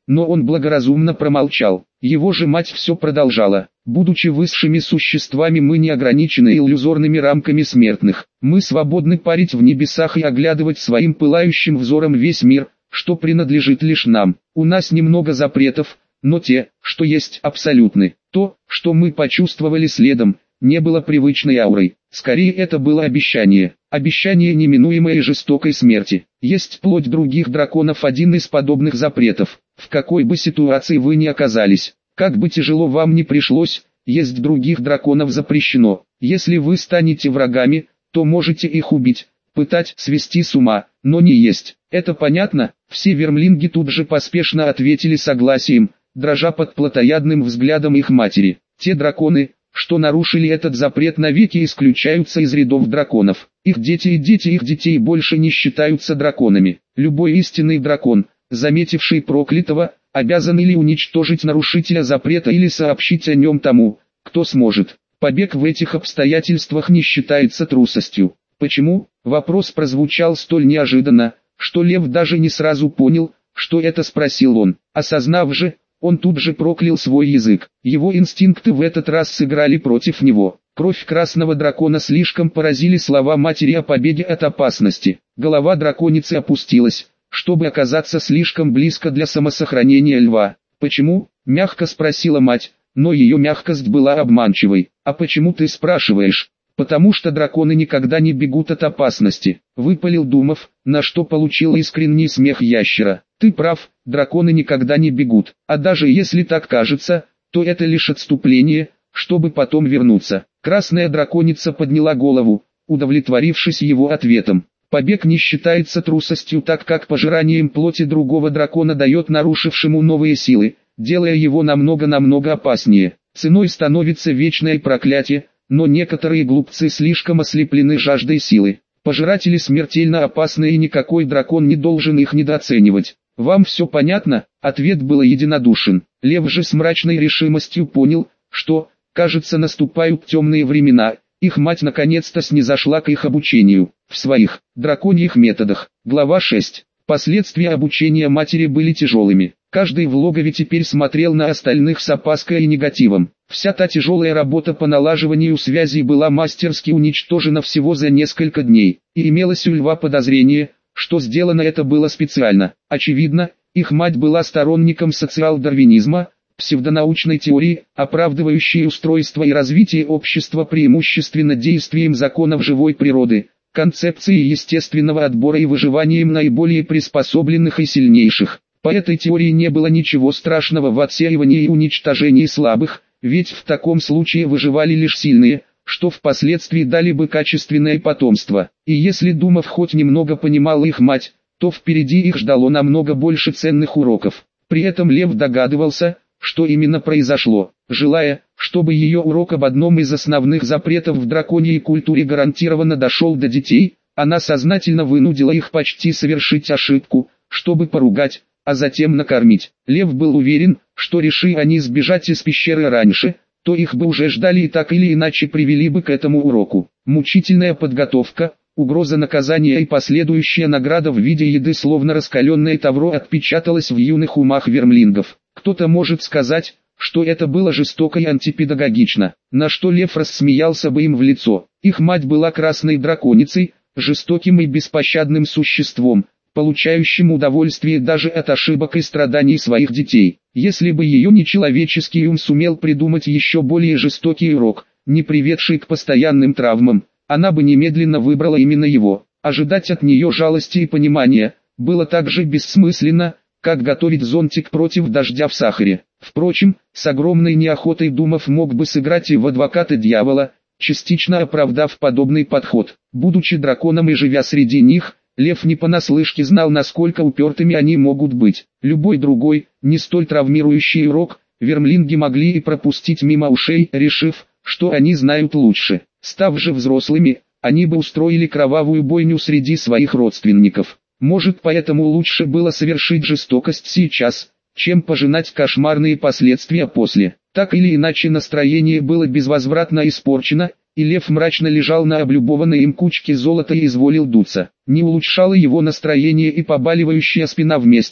но он благоразумно промолчал. Его же мать все продолжала. Будучи высшими существами, мы не ограничены иллюзорными рамками смертных. Мы свободны парить в небесах и оглядывать своим пылающим взором весь мир, что принадлежит лишь нам. У нас немного запретов, но те, что есть, абсолютны. То, что мы почувствовали следом, не было привычной аурой. Скорее это было обещание. Обещание неминуемой и жестокой смерти. Есть плоть других драконов один из подобных запретов. В какой бы ситуации вы ни оказались, как бы тяжело вам ни пришлось, есть других драконов запрещено. Если вы станете врагами, то можете их убить, пытать, свести с ума, но не есть. Это понятно? Все вермлинги тут же поспешно ответили согласием, дрожа под плотоядным взглядом их матери. Те драконы, что нарушили этот запрет, навеки исключаются из рядов драконов. Их дети и дети их детей больше не считаются драконами. Любой истинный дракон, заметивший проклятого, обязан или уничтожить нарушителя запрета или сообщить о нем тому, кто сможет. Побег в этих обстоятельствах не считается трусостью. Почему? Вопрос прозвучал столь неожиданно, что Лев даже не сразу понял, что это спросил он. Осознав же, он тут же проклял свой язык. Его инстинкты в этот раз сыграли против него. Кровь красного дракона слишком поразили слова матери о побеге от опасности. Голова драконицы опустилась, чтобы оказаться слишком близко для самосохранения льва. «Почему?» – мягко спросила мать, но ее мягкость была обманчивой. «А почему ты спрашиваешь?» «Потому что драконы никогда не бегут от опасности», — выпалил Думов, на что получил искренний смех ящера. «Ты прав, драконы никогда не бегут, а даже если так кажется, то это лишь отступление, чтобы потом вернуться». Красная драконица подняла голову, удовлетворившись его ответом. Побег не считается трусостью, так как пожиранием плоти другого дракона дает нарушившему новые силы, делая его намного опаснее. Ценой становится вечное проклятие, но некоторые глупцы слишком ослеплены жаждой силы. Пожиратели смертельно опасны, и никакой дракон не должен их недооценивать. «Вам все понятно?» Ответ был единодушен. Лев же с мрачной решимостью понял, что, кажется, наступают темные времена. Их мать наконец-то снизошла к их обучению, в своих драконьих методах. Глава 6. Последствия обучения матери были тяжелыми. Каждый в логове теперь смотрел на остальных с опаской и негативом. Вся та тяжелая работа по налаживанию связей была мастерски уничтожена всего за несколько дней, и имелось у Льва подозрение, что сделано это было специально. Очевидно, их мать была сторонником социал-дарвинизма, псевдонаучной теории, оправдывающей устройство и развитие общества преимущественно действием законов живой природы, концепции естественного отбора и выживанием наиболее приспособленных и сильнейших. По этой теории не было ничего страшного в отсеивании и уничтожении слабых, ведь в таком случае выживали лишь сильные, что впоследствии дали бы качественное потомство. И если Думов хоть немного понимал их мать, то впереди их ждало намного больше ценных уроков. При этом Лев догадывался, что именно произошло. Желая, чтобы ее урок об одном из основных запретов в драконьей культуре гарантированно дошел до детей, она сознательно вынудила их почти совершить ошибку, чтобы поругать, а затем накормить. Лев был уверен, что реши они сбежать из пещеры раньше, то их бы уже ждали и так или иначе привели бы к этому уроку. Мучительная подготовка, угроза наказания и последующая награда в виде еды словно раскаленное тавро отпечаталась в юных умах вермлингов. Кто-то может сказать, что это было жестоко и антипедагогично, на что Лев рассмеялся бы им в лицо. Их мать была красной драконицей, жестоким и беспощадным существом, получающим удовольствие даже от ошибок и страданий своих детей. Если бы ее нечеловеческий ум сумел придумать еще более жестокий урок, не приведший к постоянным травмам, она бы немедленно выбрала именно его. Ожидать от нее жалости и понимания было так же бессмысленно, как готовить зонтик против дождя в сахаре. Впрочем, с огромной неохотой Думов мог бы сыграть и в адвоката дьявола, частично оправдав подобный подход. Будучи драконом и живя среди них, Лев не понаслышке знал, насколько упертыми они могут быть. Любой другой, не столь травмирующий урок, вермлинги могли и пропустить мимо ушей, решив, что они знают лучше. Став же взрослыми, они бы устроили кровавую бойню среди своих родственников. Может, поэтому лучше было совершить жестокость сейчас, чем пожинать кошмарные последствия после. Так или иначе, настроение было безвозвратно испорчено, и Лев мрачно лежал на облюбованной им кучке золота и изволил дуться. Не улучшало его настроение и побаливающая спина вместе,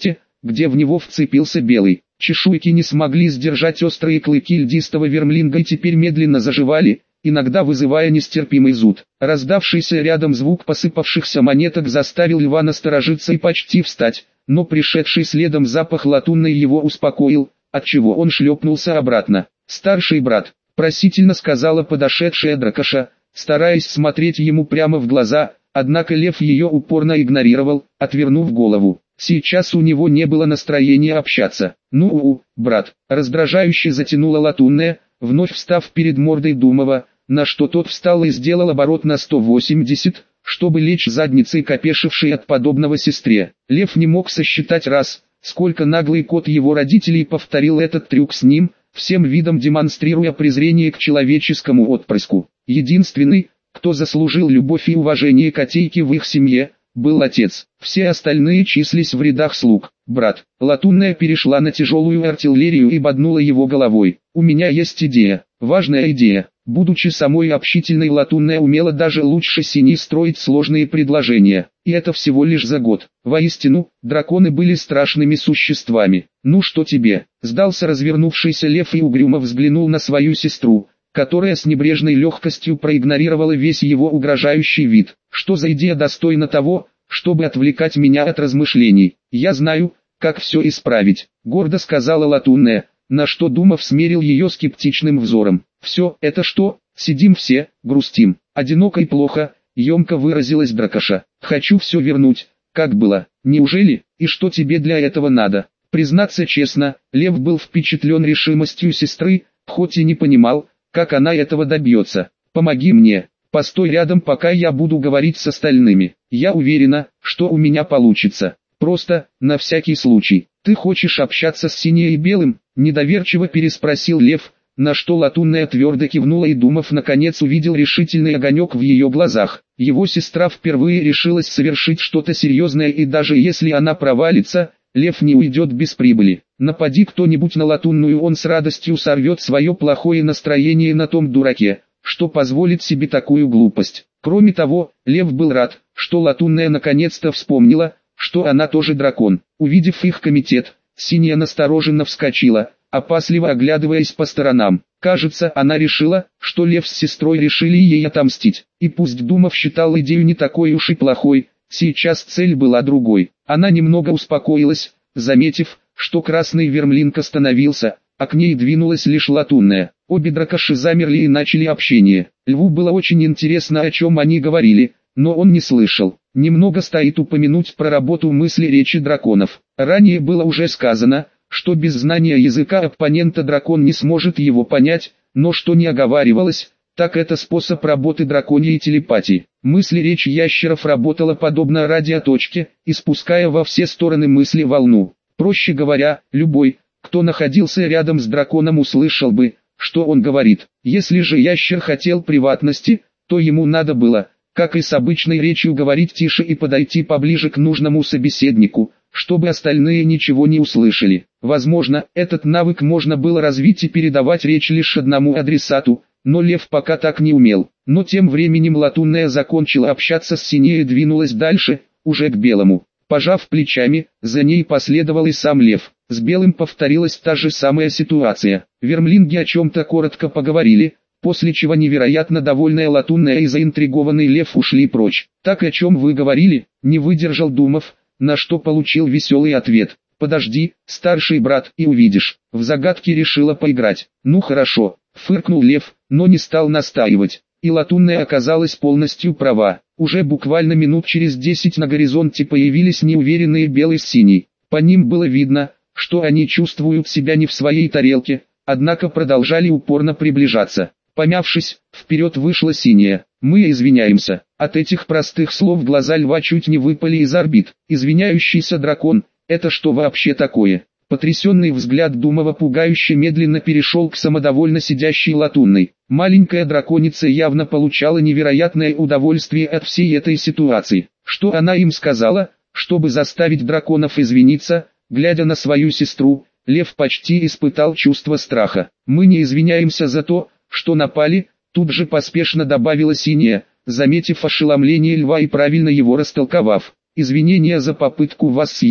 где в него вцепился белый. Чешуйки не смогли сдержать острые клыки льдистого вермлинга и теперь медленно заживали, иногда вызывая нестерпимый зуд. Раздавшийся рядом звук посыпавшихся монеток заставил льва насторожиться и почти встать, но пришедший следом запах латунной его успокоил, отчего он шлепнулся обратно. «Старший брат», — просительно сказала подошедшая дракоша, стараясь смотреть ему прямо в глаза, однако лев ее упорно игнорировал, отвернув голову. Сейчас у него не было настроения общаться. «Ну, брат», — раздражающе затянула латунная, вновь встав перед мордой Думова, на что тот встал и сделал оборот на 180, чтобы лечь задницей к опешившей от подобного сестре. Лев не мог сосчитать раз, сколько наглый кот его родителей повторил этот трюк с ним, всем видом демонстрируя презрение к человеческому отпрыску. Единственный, кто заслужил любовь и уважение котейки в их семье, был отец. Все остальные числись в рядах слуг. «Брат», латунная перешла на тяжелую артиллерию и боднула его головой. «У меня есть идея, важная идея». Будучи самой общительной, латунная умела даже лучше синей строить сложные предложения. И это всего лишь за год. Воистину, драконы были страшными существами. «Ну что тебе?» — сдался развернувшийся лев и угрюмо взглянул на свою сестру, которая с небрежной легкостью проигнорировала весь его угрожающий вид. «Что за идея достойна того, чтобы отвлекать меня от размышлений? Я знаю, как все исправить», — гордо сказала латунная, на что Думов смерил ее скептичным взором. «Все, это что? Сидим все, грустим. Одиноко и плохо», — емко выразилась дракоша. «Хочу все вернуть, как было. Неужели? И что тебе для этого надо?» Признаться честно, лев был впечатлен решимостью сестры, хоть и не понимал, как она этого добьется. «Помоги мне, постой рядом, пока я буду говорить с остальными. Я уверена, что у меня получится. Просто, на всякий случай. Ты хочешь общаться с синей и белым?» — недоверчиво переспросил лев, на что латунная твердо кивнула, и Думов наконец увидел решительный огонек в ее глазах. Его сестра впервые решилась совершить что-то серьезное, и даже если она провалится, лев не уйдет без прибыли. Напади кто-нибудь на латунную, он с радостью сорвет свое плохое настроение на том дураке, что позволит себе такую глупость. Кроме того, лев был рад, что латунная наконец-то вспомнила, что она тоже дракон. Увидев их комитет, синяя настороженно вскочила, опасливо оглядываясь по сторонам. Кажется, она решила, что лев с сестрой решили ей отомстить. И пусть Думов считал идею не такой уж и плохой, сейчас цель была другой. Она немного успокоилась, заметив, что красный вермлинг остановился, а к ней двинулась лишь латунная. Обе дракоши замерли и начали общение. Льву было очень интересно, о чем они говорили, но он не слышал. Немного стоит упомянуть про работу мысли речи драконов. Ранее было уже сказано, что без знания языка оппонента дракон не сможет его понять, но что не оговаривалось, так это способ работы драконьей телепатии. Мысли-речь ящеров работала подобно радиоточке, испуская во все стороны мысли волну. Проще говоря, любой, кто находился рядом с драконом, услышал бы, что он говорит. Если же ящер хотел приватности, то ему надо было, как и с обычной речью, говорить тише и подойти поближе к нужному собеседнику, чтобы остальные ничего не услышали. Возможно, этот навык можно было развить и передавать речь лишь одному адресату, но лев пока так не умел. Но тем временем латунная закончила общаться с синей и двинулась дальше, уже к белому. Пожав плечами, за ней последовал и сам лев. С белым повторилась та же самая ситуация. Вермлинги о чем-то коротко поговорили, после чего невероятно довольная латунная и заинтригованный лев ушли прочь. «Так о чем вы говорили?» — не выдержал Думов, на что получил веселый ответ. «Подожди, старший брат, и увидишь». В загадки решила поиграть. «Ну хорошо», — фыркнул лев, но не стал настаивать. И латунная оказалась полностью права. Уже буквально минут через 10 на горизонте появились неуверенные белый с синий. По ним было видно, что они чувствуют себя не в своей тарелке, однако продолжали упорно приближаться. Помявшись, вперед вышла синяя. «Мы извиняемся». От этих простых слов глаза льва чуть не выпали из орбит. Извиняющийся дракон, это что вообще такое? Потрясенный взгляд Думова пугающе медленно перешел к самодовольно сидящей латунной. Маленькая драконица явно получала невероятное удовольствие от всей этой ситуации. Что она им сказала, чтобы заставить драконов извиниться? Глядя на свою сестру, лев почти испытал чувство страха. «Мы не извиняемся за то, что напали», тут же поспешно добавила синяя, заметив ошеломление льва и правильно его растолковав. «Извинения за попытку вас съесть.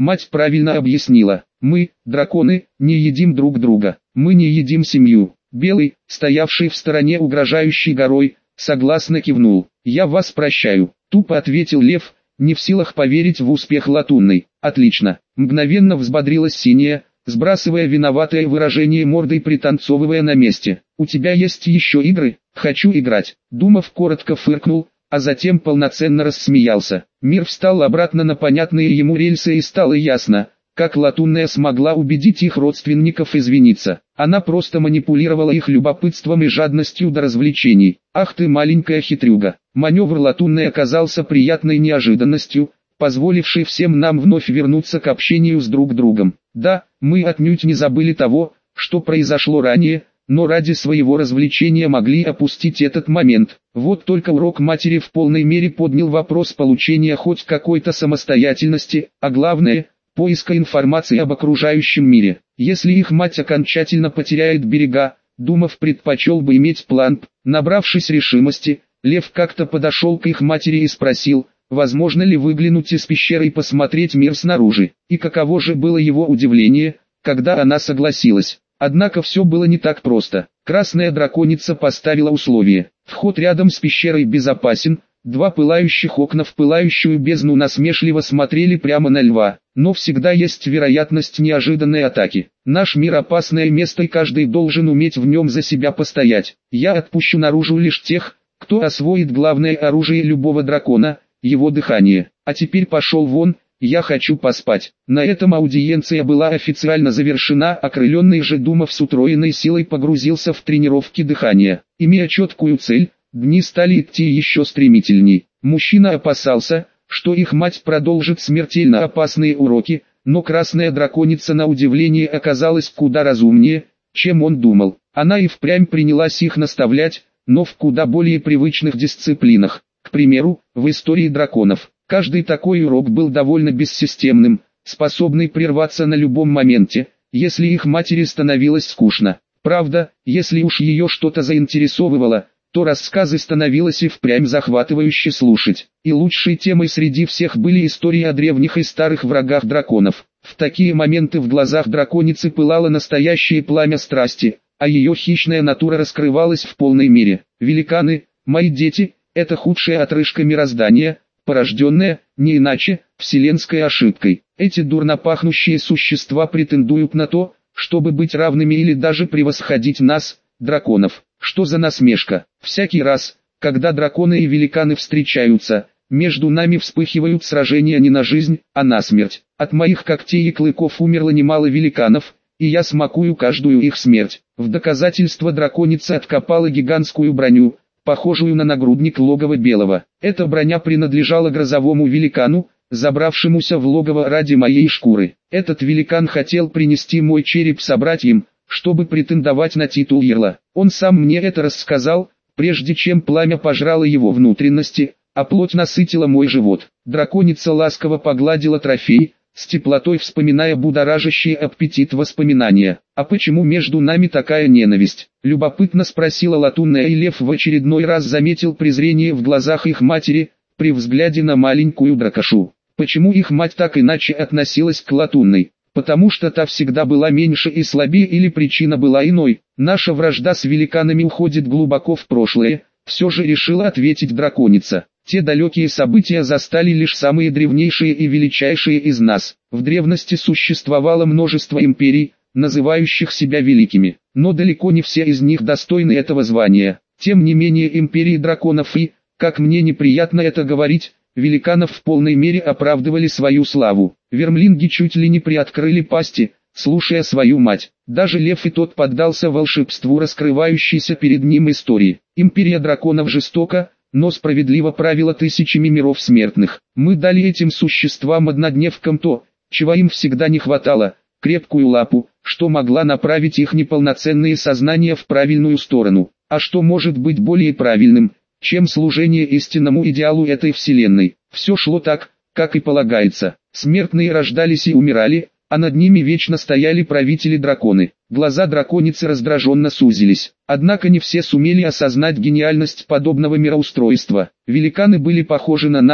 Мать правильно объяснила. Мы, драконы, не едим друг друга. Мы не едим семью. Белый, стоявший в стороне угрожающей горой, согласно кивнул. «Я вас прощаю», — тупо ответил лев, не в силах поверить в успех латунной. «Отлично». Мгновенно взбодрилась синяя, сбрасывая виноватое выражение морды и пританцовывая на месте. «У тебя есть еще игры?» «Хочу играть». Думав, коротко фыркнул, а затем полноценно рассмеялся. Мир встал обратно на понятные ему рельсы и стало ясно, как латунная смогла убедить их родственников извиниться. Она просто манипулировала их любопытством и жадностью до развлечений. «Ах ты маленькая хитрюга». Маневр латунной оказался приятной неожиданностью, позволившей всем нам вновь вернуться к общению с друг другом. Да, мы отнюдь не забыли того, что произошло ранее, но ради своего развлечения могли опустить этот момент. Вот только урок матери в полной мере поднял вопрос получения хоть какой-то самостоятельности, а главное – поиска информации об окружающем мире. Если их мать окончательно потеряет берега, Думов предпочел бы иметь план. Набравшись решимости, Лев как-то подошел к их матери и спросил, возможно ли выглянуть из пещеры и посмотреть мир снаружи. И каково же было его удивление, когда она согласилась. Однако все было не так просто. Красная драконица поставила условие. Вход рядом с пещерой безопасен. Два пылающих окна в пылающую бездну насмешливо смотрели прямо на льва. Но всегда есть вероятность неожиданной атаки. Наш мир опасное место и каждый должен уметь в нем за себя постоять. Я отпущу наружу лишь тех, кто освоит главное оружие любого дракона, его дыхание. А теперь пошел вон, я хочу поспать. На этом аудиенция была официально завершена, окрыленный же Думов с утроенной силой погрузился в тренировки дыхания. Имея четкую цель, дни стали идти еще стремительней. Мужчина опасался, что их мать продолжит смертельно опасные уроки, но красная драконица на удивление оказалась куда разумнее, чем он думал. Она и впрямь принялась их наставлять, но в куда более привычных дисциплинах. К примеру, в истории драконов. Каждый такой урок был довольно бессистемным, способный прерваться на любом моменте, если их матери становилось скучно. Правда, если уж ее что-то заинтересовывало, то рассказы становилось и впрямь захватывающе слушать. И лучшей темой среди всех были истории о древних и старых врагах драконов. В такие моменты в глазах драконицы пылало настоящее пламя страсти, а ее хищная натура раскрывалась в полной мере. «Великаны, мои дети, это худшая отрыжка мироздания, порожденная, не иначе, вселенской ошибкой. Эти дурно пахнущие существа претендуют на то, чтобы быть равными или даже превосходить нас, драконов. Что за насмешка? Всякий раз, когда драконы и великаны встречаются, между нами вспыхивают сражения не на жизнь, а на смерть. От моих когтей и клыков умерло немало великанов, и я смакую каждую их смерть». В доказательство драконица откопала гигантскую броню, похожую на нагрудник логова белого. Эта броня принадлежала грозовому великану, забравшемуся в логово ради моей шкуры. Этот великан хотел принести мой череп собратьям, чтобы претендовать на титул ярла. Он сам мне это рассказал, прежде чем пламя пожрало его внутренности, а плоть насытила мой живот. Драконица ласково погладила трофей, с теплотой вспоминая будоражащий аппетит воспоминания. «А почему между нами такая ненависть?» — любопытно спросила латунная, и Лев в очередной раз заметил презрение в глазах их матери, при взгляде на маленькую дракошу. Почему их мать так иначе относилась к латунной? Потому что та всегда была меньше и слабее, или причина была иной? Наша вражда с великанами уходит глубоко в прошлое, все же решила ответить драконица. Те далекие события застали лишь самые древнейшие и величайшие из нас. В древности существовало множество империй, называющих себя великими, но далеко не все из них достойны этого звания. Тем не менее империи драконов и, как мне неприятно это говорить, великанов в полной мере оправдывали свою славу. Вермлинги чуть ли не приоткрыли пасти, слушая свою мать. Даже лев и тот поддался волшебству раскрывающейся перед ним истории. Империя драконов жестока, но справедливо правила тысячами миров смертных. Мы дали этим существам-однодневкам то, чего им всегда не хватало, крепкую лапу, что могла направить их неполноценные сознания в правильную сторону. А что может быть более правильным, чем служение истинному идеалу этой вселенной? Все шло так, как и полагается. Смертные рождались и умирали, а над ними вечно стояли правители-драконы. Глаза драконицы раздраженно сузились. Однако не все сумели осознать гениальность подобного мироустройства. Великаны были похожи на нас,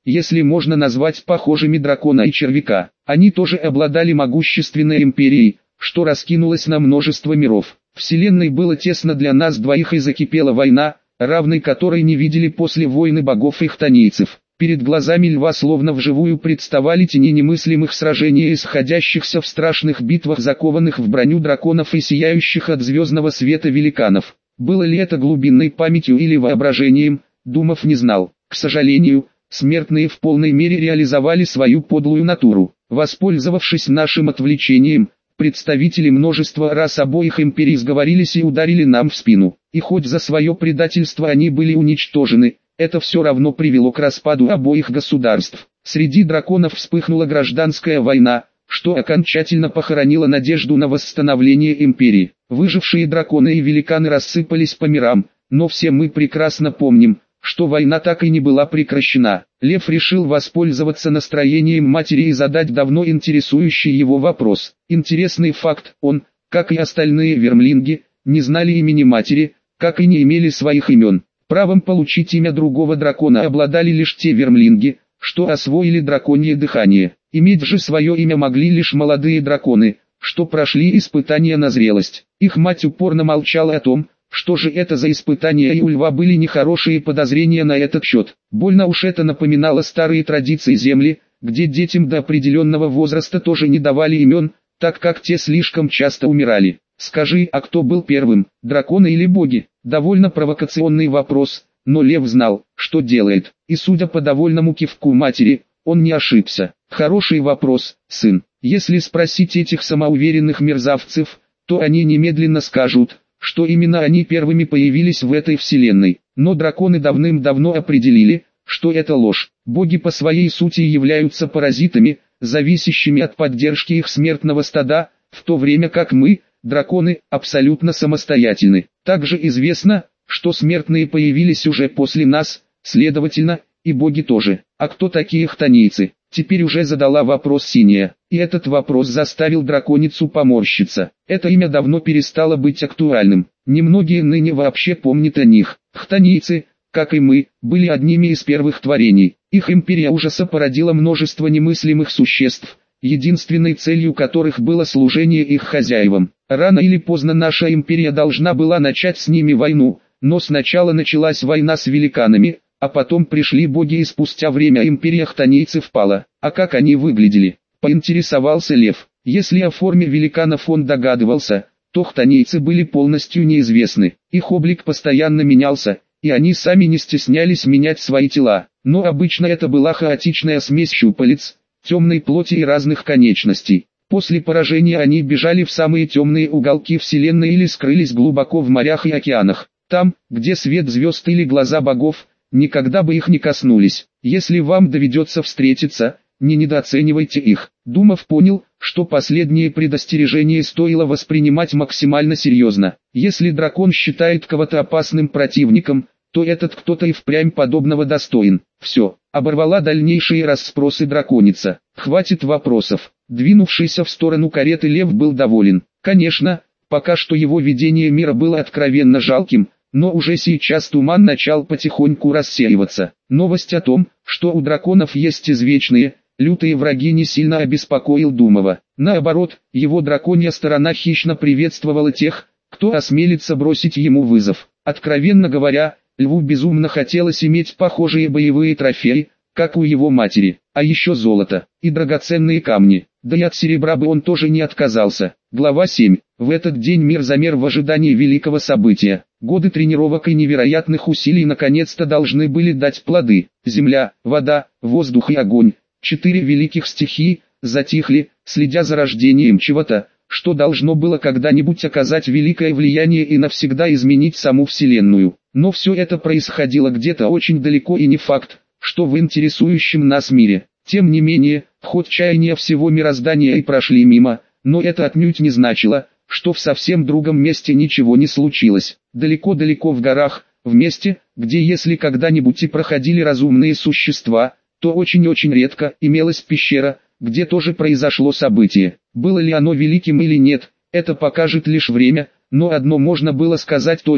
если можно назвать похожими дракона и червяка. Они тоже обладали могущественной империей, что раскинулось на множество миров. Вселенной было тесно для нас двоих и закипела война, равной которой не видели после войны богов и хтонийцев. Перед глазами льва словно вживую представали тени немыслимых сражений, исходящихся в страшных битвах закованных в броню драконов и сияющих от звездного света великанов. Было ли это глубинной памятью или воображением, Думов не знал. К сожалению, смертные в полной мере реализовали свою подлую натуру. Воспользовавшись нашим отвлечением, представители множества рас обоих империй сговорились и ударили нам в спину. И хоть за свое предательство они были уничтожены, это все равно привело к распаду обоих государств. Среди драконов вспыхнула гражданская война, что окончательно похоронило надежду на восстановление империи. Выжившие драконы и великаны рассыпались по мирам, но все мы прекрасно помним, что война так и не была прекращена. Лев решил воспользоваться настроением матери и задать давно интересующий его вопрос. Интересный факт: он, как и остальные вермлинги, не знали имени матери, как и не имели своих имен. Правом получить имя другого дракона обладали лишь те вермлинги, что освоили драконье дыхание. Иметь же свое имя могли лишь молодые драконы, что прошли испытания на зрелость. Их мать упорно молчала о том, что же это за испытания, и у льва были нехорошие подозрения на этот счет. Больно уж это напоминало старые традиции земли, где детям до определенного возраста тоже не давали имен, так как те слишком часто умирали. «Скажи, а кто был первым, драконы или боги?» Довольно провокационный вопрос, но лев знал, что делает, и судя по довольному кивку матери, он не ошибся. «Хороший вопрос, сын. Если спросить этих самоуверенных мерзавцев, то они немедленно скажут, что именно они первыми появились в этой вселенной. Но драконы давным-давно определили, что это ложь. Боги по своей сути являются паразитами, зависящими от поддержки их смертного стада, в то время как мы, драконы, абсолютно самостоятельны. Также известно, что смертные появились уже после нас, следовательно, и боги тоже. А кто такие хтонийцы? Теперь уже задала вопрос Синяя, и этот вопрос заставил драконицу поморщиться. Это имя давно перестало быть актуальным. Немногие ныне вообще помнят о них. Хтонийцы, как и мы, были одними из первых творений. Их империя ужаса породила множество немыслимых существ, единственной целью которых было служение их хозяевам. Рано или поздно наша империя должна была начать с ними войну, но сначала началась война с великанами, а потом пришли боги, и спустя время империя хтонийцев пала. А как они выглядели? Поинтересовался лев. Если о форме великанов он догадывался, то хтонийцы были полностью неизвестны. Их облик постоянно менялся, и они сами не стеснялись менять свои тела. Но обычно это была хаотичная смесь щупалец, темной плоти и разных конечностей. После поражения они бежали в самые темные уголки вселенной или скрылись глубоко в морях и океанах. Там, где свет звезд или глаза богов, никогда бы их не коснулись. Если вам доведется встретиться, не недооценивайте их. Думов понял, что последнее предостережение стоило воспринимать максимально серьезно. Если дракон считает кого-то опасным противником, то этот кто-то и впрямь подобного достоин. Все, оборвала дальнейшие расспросы драконица. Хватит вопросов. Двинувшийся в сторону кареты лев был доволен. Конечно, пока что его видение мира было откровенно жалким, но уже сейчас туман начал потихоньку рассеиваться. Новость о том, что у драконов есть извечные, лютые враги, не сильно обеспокоил Думова. Наоборот, его драконья сторона хищно приветствовала тех, кто осмелится бросить ему вызов. Откровенно говоря, льву безумно хотелось иметь похожие боевые трофеи, как у его матери, а еще золото и драгоценные камни, да и от серебра бы он тоже не отказался. Глава 7. В этот день мир замер в ожидании великого события. Годы тренировок и невероятных усилий наконец-то должны были дать плоды. Земля, вода, воздух и огонь, 4 великих стихии, затихли, следя за рождением чего-то, что должно было когда-нибудь оказать великое влияние и навсегда изменить саму Вселенную. Но все это происходило где-то очень далеко, и не факт, что в интересующем нас мире. Тем не менее, ход чаяния всего мироздания и прошли мимо, но это отнюдь не значило, что в совсем другом месте ничего не случилось. Далеко-далеко в горах, в месте, где если когда-нибудь и проходили разумные существа, то очень-очень редко имелась пещера, где тоже произошло событие. Было ли оно великим или нет, это покажет лишь время, но одно можно было сказать точно: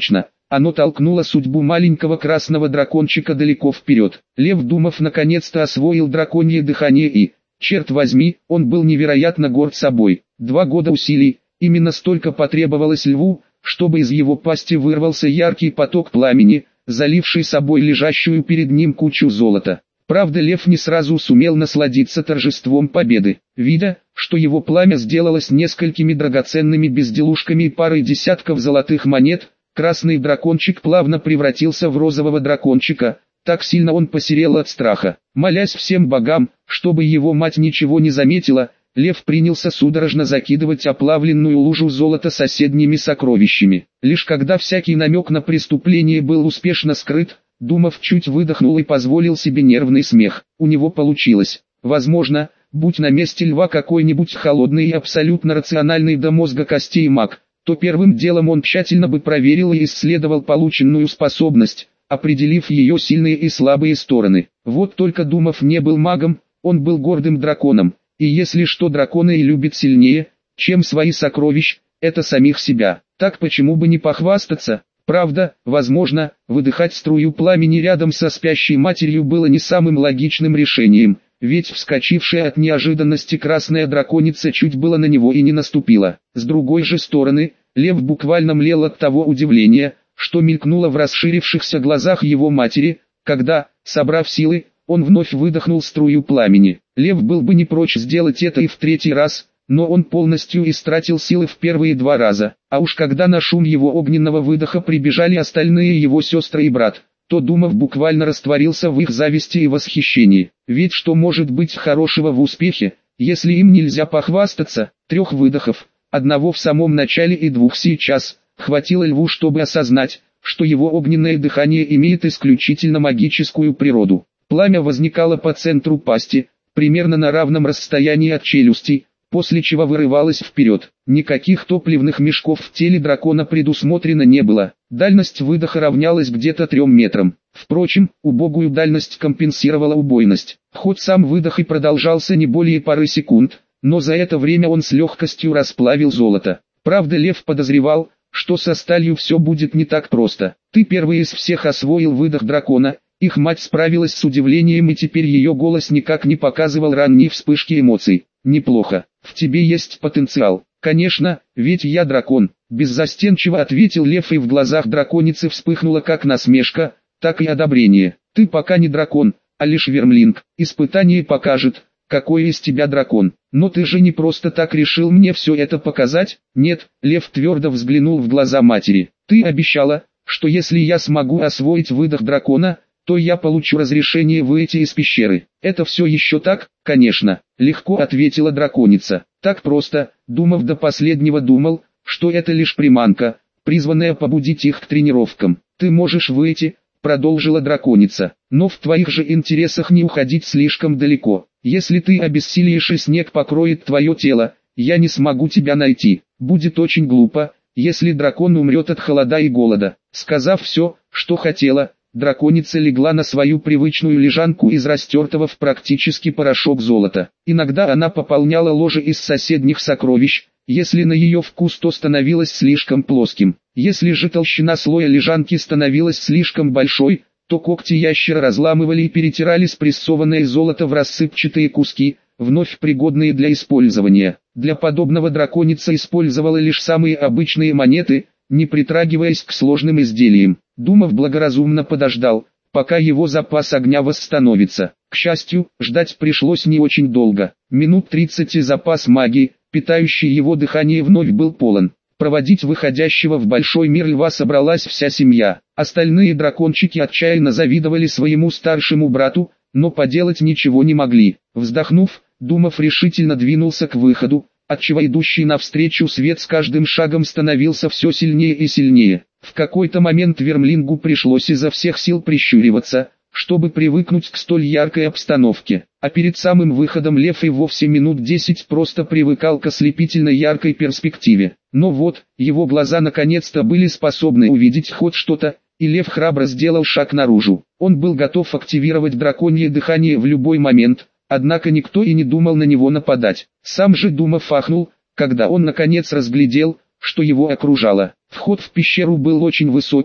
Оно толкнуло судьбу маленького красного дракончика далеко вперед. Лев Думов наконец-то освоил драконье дыхание и, черт возьми, он был невероятно горд собой. 2 года усилий, именно столько потребовалось льву, чтобы из его пасти вырвался яркий поток пламени, заливший собой лежащую перед ним кучу золота. Правда, лев не сразу сумел насладиться торжеством победы. Видя, что его пламя сделалось несколькими драгоценными безделушками и парой десятков золотых монет, красный дракончик плавно превратился в розового дракончика. Так сильно он посерел от страха. Молясь всем богам, чтобы его мать ничего не заметила, лев принялся судорожно закидывать оплавленную лужу золота соседними сокровищами. Лишь когда всякий намек на преступление был успешно скрыт, Думов чуть выдохнул и позволил себе нервный смех. У него получилось. Возможно, будь на месте льва какой-нибудь холодный и абсолютно рациональный до мозга костей маг, то первым делом он тщательно бы проверил и исследовал полученную способность, определив ее сильные и слабые стороны. Вот только Думов не был магом, он был гордым драконом, и если что драконы и любят сильнее, чем свои сокровища, это самих себя. Так почему бы не похвастаться? Правда, возможно, выдыхать струю пламени рядом со спящей матерью было не самым логичным решением, ведь вскочившая от неожиданности красная драконица чуть было на него и не наступила. С другой же стороны, лев буквально млел от того удивления, что мелькнуло в расширившихся глазах его матери, когда, собрав силы, он вновь выдохнул струю пламени. Лев был бы не прочь сделать это и в 3-й раз, но он полностью истратил силы в первые 2 раза, а уж когда на шум его огненного выдоха прибежали остальные его сестры и брат, то Думов буквально растворился в их зависти и восхищении. Ведь что может быть хорошего в успехе, если им нельзя похвастаться? 3 выдохов, одного в самом начале и 2 сейчас, хватило льву, чтобы осознать, что его огненное дыхание имеет исключительно магическую природу. Пламя возникало по центру пасти, примерно на равном расстоянии от челюстей, после чего вырывалось вперед. Никаких топливных мешков в теле дракона предусмотрено не было. Дальность выдоха равнялась где-то 3 метрам. Впрочем, убогую дальность компенсировала убойность. Ход сам выдох и продолжался не более пары секунд, но за это время он с легкостью расплавил золото. Правда, лев подозревал, что со сталью все будет не так просто. Ты первый из всех освоил выдох дракона. Их мать справилась с удивлением, и теперь ее голос никак не показывал ранние вспышки эмоций. Неплохо, в тебе есть потенциал. Конечно, ведь я дракон, беззастенчиво ответил лев, и в глазах драконицы вспыхнуло как насмешка, так и одобрение. Ты пока не дракон, а лишь вермлинг. Испытание покажет, какой из тебя дракон. Но ты же не просто так решил мне все это показать? Нет, лев твердо взглянул в глаза матери. Ты обещала, что если я смогу освоить выдох дракона, то я получу разрешение выйти из пещеры. Это все еще так? Конечно, легко ответила драконица. Так просто. Думов до последнего думал, что это лишь приманка, призванная побудить их к тренировкам. Ты можешь выйти, продолжила драконица, но в твоих же интересах не уходить слишком далеко. Если ты обессилеешь и снег покроет твое тело, я не смогу тебя найти. Будет очень глупо, если дракон умрет от холода и голода. Сказав все, что хотела, драконица легла на свою привычную лежанку из растертого в практически порошок золота. Иногда она пополняла ложе из соседних сокровищ, если на ее вкус то становилось слишком плоским. Если же толщина слоя лежанки становилась слишком большой, то когти ящера разламывали и перетирали спрессованное золото в рассыпчатые куски, вновь пригодные для использования. Для подобного драконица использовала лишь самые обычные монеты, не притрагиваясь к сложным изделиям. Думов благоразумно подождал, пока его запас огня восстановится. К счастью, ждать пришлось не очень долго. Минут 30 и запас магии, питающий его дыхание, вновь был полон. Проводить выходящего в большой мир льва собралась вся семья. Остальные дракончики отчаянно завидовали своему старшему брату, но поделать ничего не могли. Вздохнув, Думов решительно двинулся к выходу, отчего идущий навстречу свет с каждым шагом становился все сильнее и сильнее. В какой-то момент Вермлингу пришлось изо всех сил прищуриваться, чтобы привыкнуть к столь яркой обстановке. А перед самым выходом лев и вовсе минут 10 просто привыкал к ослепительно яркой перспективе. Но вот, его глаза наконец-то были способны увидеть хоть что-то, и лев храбро сделал шаг наружу. Он был готов активировать драконье дыхание в любой момент, однако никто и не думал на него нападать. Сам же Думов ахнул, когда он наконец разглядел, что его окружало. Вход в пещеру был очень высоким,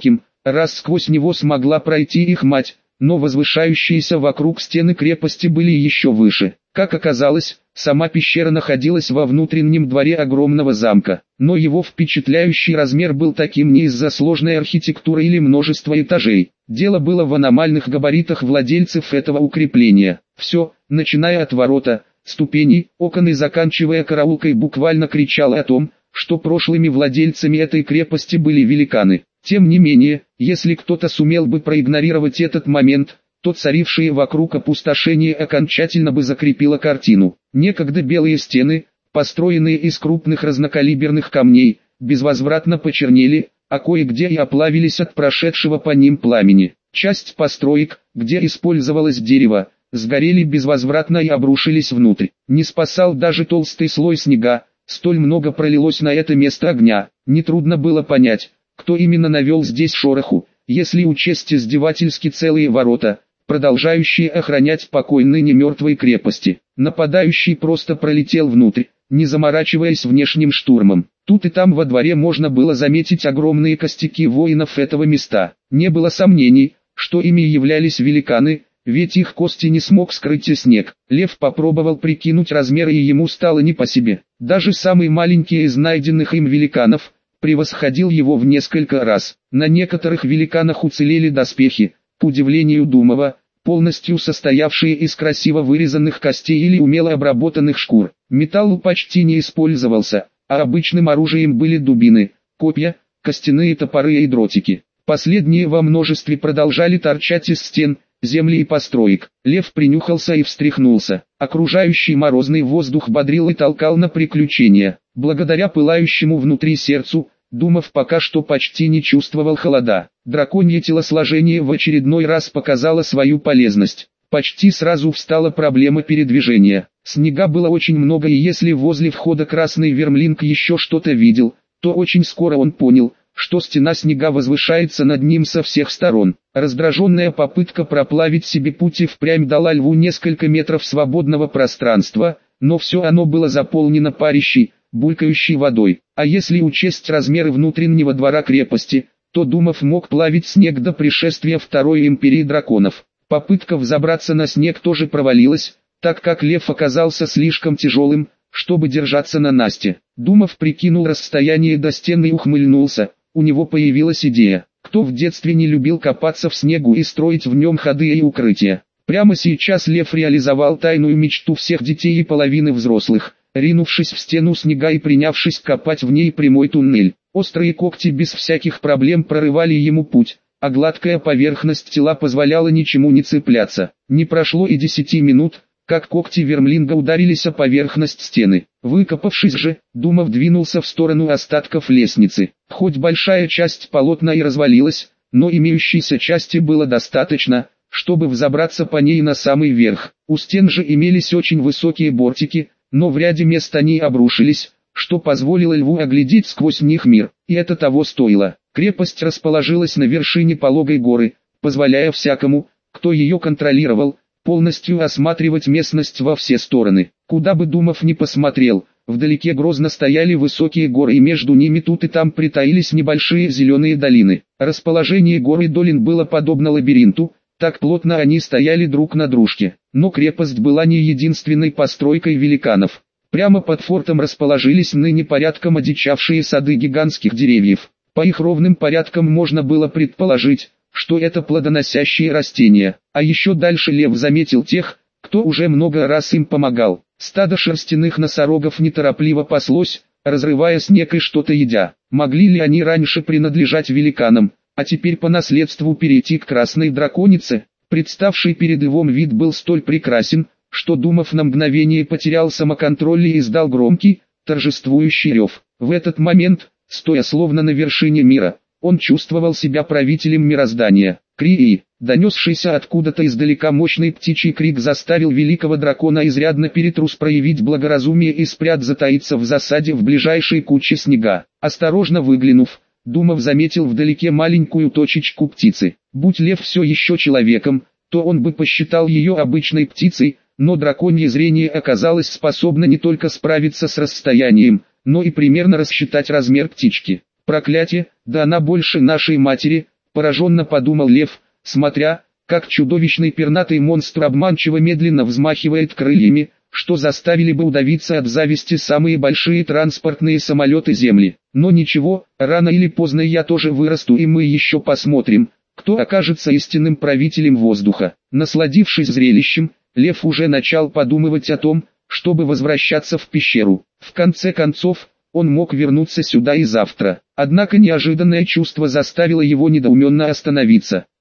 раз сквозь него смогла пройти их мать, но возвышающиеся вокруг стены крепости были еще выше. Как оказалось, сама пещера находилась во внутреннем дворе огромного замка, но его впечатляющий размер был таким не из-за сложной архитектуры или множества этажей. Дело было в аномальных габаритах владельцев этого укрепления. Все, начиная от ворота, ступеней, окон и заканчивая караулкой, буквально кричало о том, что прошлыми владельцами этой крепости были великаны. Тем не менее, если кто-то сумел бы проигнорировать этот момент, то царившее вокруг опустошение окончательно бы закрепило картину. Некогда белые стены, построенные из крупных разнокалиберных камней, безвозвратно почернели, а кое-где и оплавились от прошедшего по ним пламени. Часть построек, где использовалось дерево, сгорели безвозвратно и обрушились внутрь. Не спасал даже толстый слой снега, столь много пролилось на это место огня. Нетрудно было понять, кто именно навел здесь шороху, если учесть издевательски целые ворота, продолжающие охранять покой ныне мертвой крепости. Нападающий просто пролетел внутрь, не заморачиваясь внешним штурмом. Тут и там во дворе можно было заметить огромные костяки воинов этого места. Не было сомнений, что ими являлись великаны, ведь их кости не смог скрыть и снег. Лев попробовал прикинуть размеры, и ему стало не по себе. Даже самый маленький из найденных им великанов превосходил его в несколько раз. На некоторых великанах уцелели доспехи, к удивлению Думова, полностью состоявшие из красиво вырезанных костей или умело обработанных шкур. Металл почти не использовался, а обычным оружием были дубины, копья, костяные топоры и дротики. Последние во множестве продолжали торчать из стен, земли и построек. Лев принюхался и встряхнулся. Окружающий морозный воздух бодрил и толкал на приключения. Благодаря пылающему внутри сердцу, Думов пока что почти не чувствовал холода. Драконье телосложение в очередной раз показало свою полезность. Почти сразу встала проблема передвижения. Снега было очень много, и если возле входа красный вермлинг еще что-то видел, то очень скоро он понял, что стена снега возвышается над ним со всех сторон. Раздраженная попытка проплавить себе путь и впрямь дала льву несколько метров свободного пространства, но все оно было заполнено парящей, булькающей водой. А если учесть размеры внутреннего двора крепости, то Думов мог плавить снег до пришествия Второй империи драконов. Попытка взобраться на снег тоже провалилась, так как лев оказался слишком тяжелым, чтобы держаться на Насте. Думов прикинул расстояние до стены и ухмыльнулся. У него появилась идея. Кто в детстве не любил копаться в снегу и строить в нем ходы и укрытия? Прямо сейчас лев реализовал тайную мечту всех детей и половины взрослых, ринувшись в стену снега и принявшись копать в ней прямой туннель. Острые когти без всяких проблем прорывали ему путь, а гладкая поверхность тела позволяла ничему не цепляться. Не прошло и 10 минут, как когти вермлинга ударились о поверхность стены. Выкопавшись же, Думов двинулся в сторону остатков лестницы. Хоть большая часть полотна и развалилась, но имеющейся части было достаточно, чтобы взобраться по ней на самый верх. У стен же имелись очень высокие бортики, но в ряде мест они обрушились, что позволило льву оглядеть сквозь них мир, и это того стоило. Крепость расположилась на вершине пологой горы, позволяя всякому, кто ее контролировал, полностью осматривать местность во все стороны. Куда бы Думов ни посмотрел, вдалеке грозно стояли высокие горы, и между ними тут и там притаились небольшие зеленые долины. Расположение гор и долин было подобно лабиринту, так плотно они стояли друг на дружке. Но крепость была не единственной постройкой великанов. Прямо под фортом расположились ныне порядком одичавшие сады гигантских деревьев. По их ровным порядкам можно было предположить, что это плодоносящие растения. А еще дальше лев заметил тех, кто уже много раз им помогал. Стадо шерстяных носорогов неторопливо паслось, разрывая снег и что-то едя. Могли ли они раньше принадлежать великанам, а теперь по наследству перейти к красной драконице? Представший перед львом вид был столь прекрасен, что Думов на мгновение потерял самоконтроль и издал громкий, торжествующий рев. В этот момент, стоя словно на вершине мира, он чувствовал себя правителем мироздания. Крии, донесшийся откуда-то издалека мощный птичий крик, заставил великого дракона изрядно перетрус проявить благоразумие и затаиться в засаде в ближайшей куче снега. Осторожно выглянув, Думов заметил вдалеке маленькую точечку птицы. Будь лев все еще человеком, то он бы посчитал ее обычной птицей, но драконье зрение оказалось способно не только справиться с расстоянием, но и примерно рассчитать размер птички. «Проклятие, да она больше нашей матери», пораженно подумал лев, смотря, как чудовищный пернатый монстр обманчиво медленно взмахивает крыльями, что заставили бы удавиться от зависти самые большие транспортные самолеты Земли. Но ничего, рано или поздно я тоже вырасту, и мы еще посмотрим, кто окажется истинным правителем воздуха. Насладившись зрелищем, лев уже начал подумывать о том, чтобы возвращаться в пещеру. В конце концов, он мог вернуться сюда и завтра. Однако неожиданное чувство заставило его недоуменно остановиться.